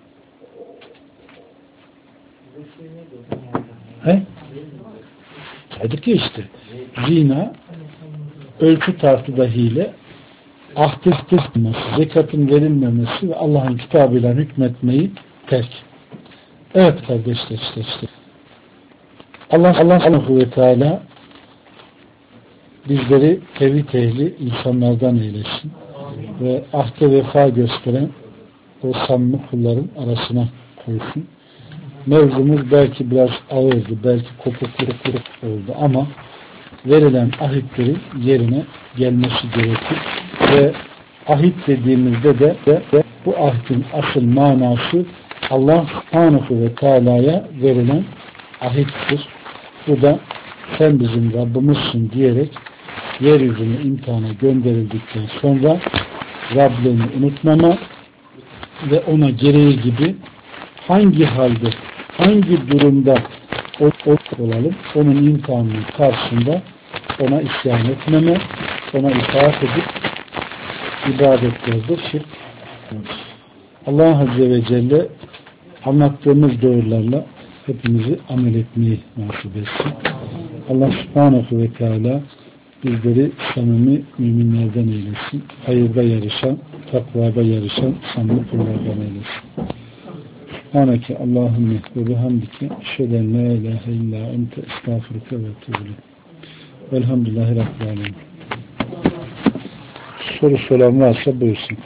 Saydık ya işte. Zina, ölçü tartıda hile, ahd tutulması, zekatın verilmemesi ve Allah'ın kitabıyla hükmetmeyi terk. Evet kardeşler işte. Allah Subhanahu ve Teala bizleri tevhid ehli insanlardan eylesin ve ahde vefa gösteren o samimi kulların arasına koysun. Mevzumuz belki biraz ağırdı, belki kopukluk oldu ama verilen ahitlerin yerine gelmesi gerekir ve ahit dediğimizde de bu ahdin asıl manası Allah Subhanahu ve Teala'ya verilen ahittir. Bu da sen bizim Rabbimizsin diyerek yeryüzüne imtihana gönderildikten sonra Rabbini unutmama ve ona gereği gibi hangi halde, hangi durumda olalım, onun imtihanının karşısında ona isyan etmeme, ona itaat edip ibadetlerde şirk. Allah Azze ve Celle anlattığımız doğrularla hepimizi amel etmeyi nasip etsin. Allah Subhanahu ve Teala bizleri samimi müminlerden eylesin. Hayırda yarışan, takvada yarışan samimi kullardan eylesin. Subhaneke Allahümme ve bihamdike şeden la ilahe illa ente estağfurüke ve etûbü. Velhamdülillahi Rabbil alemin. Soru soran varsa buyursun.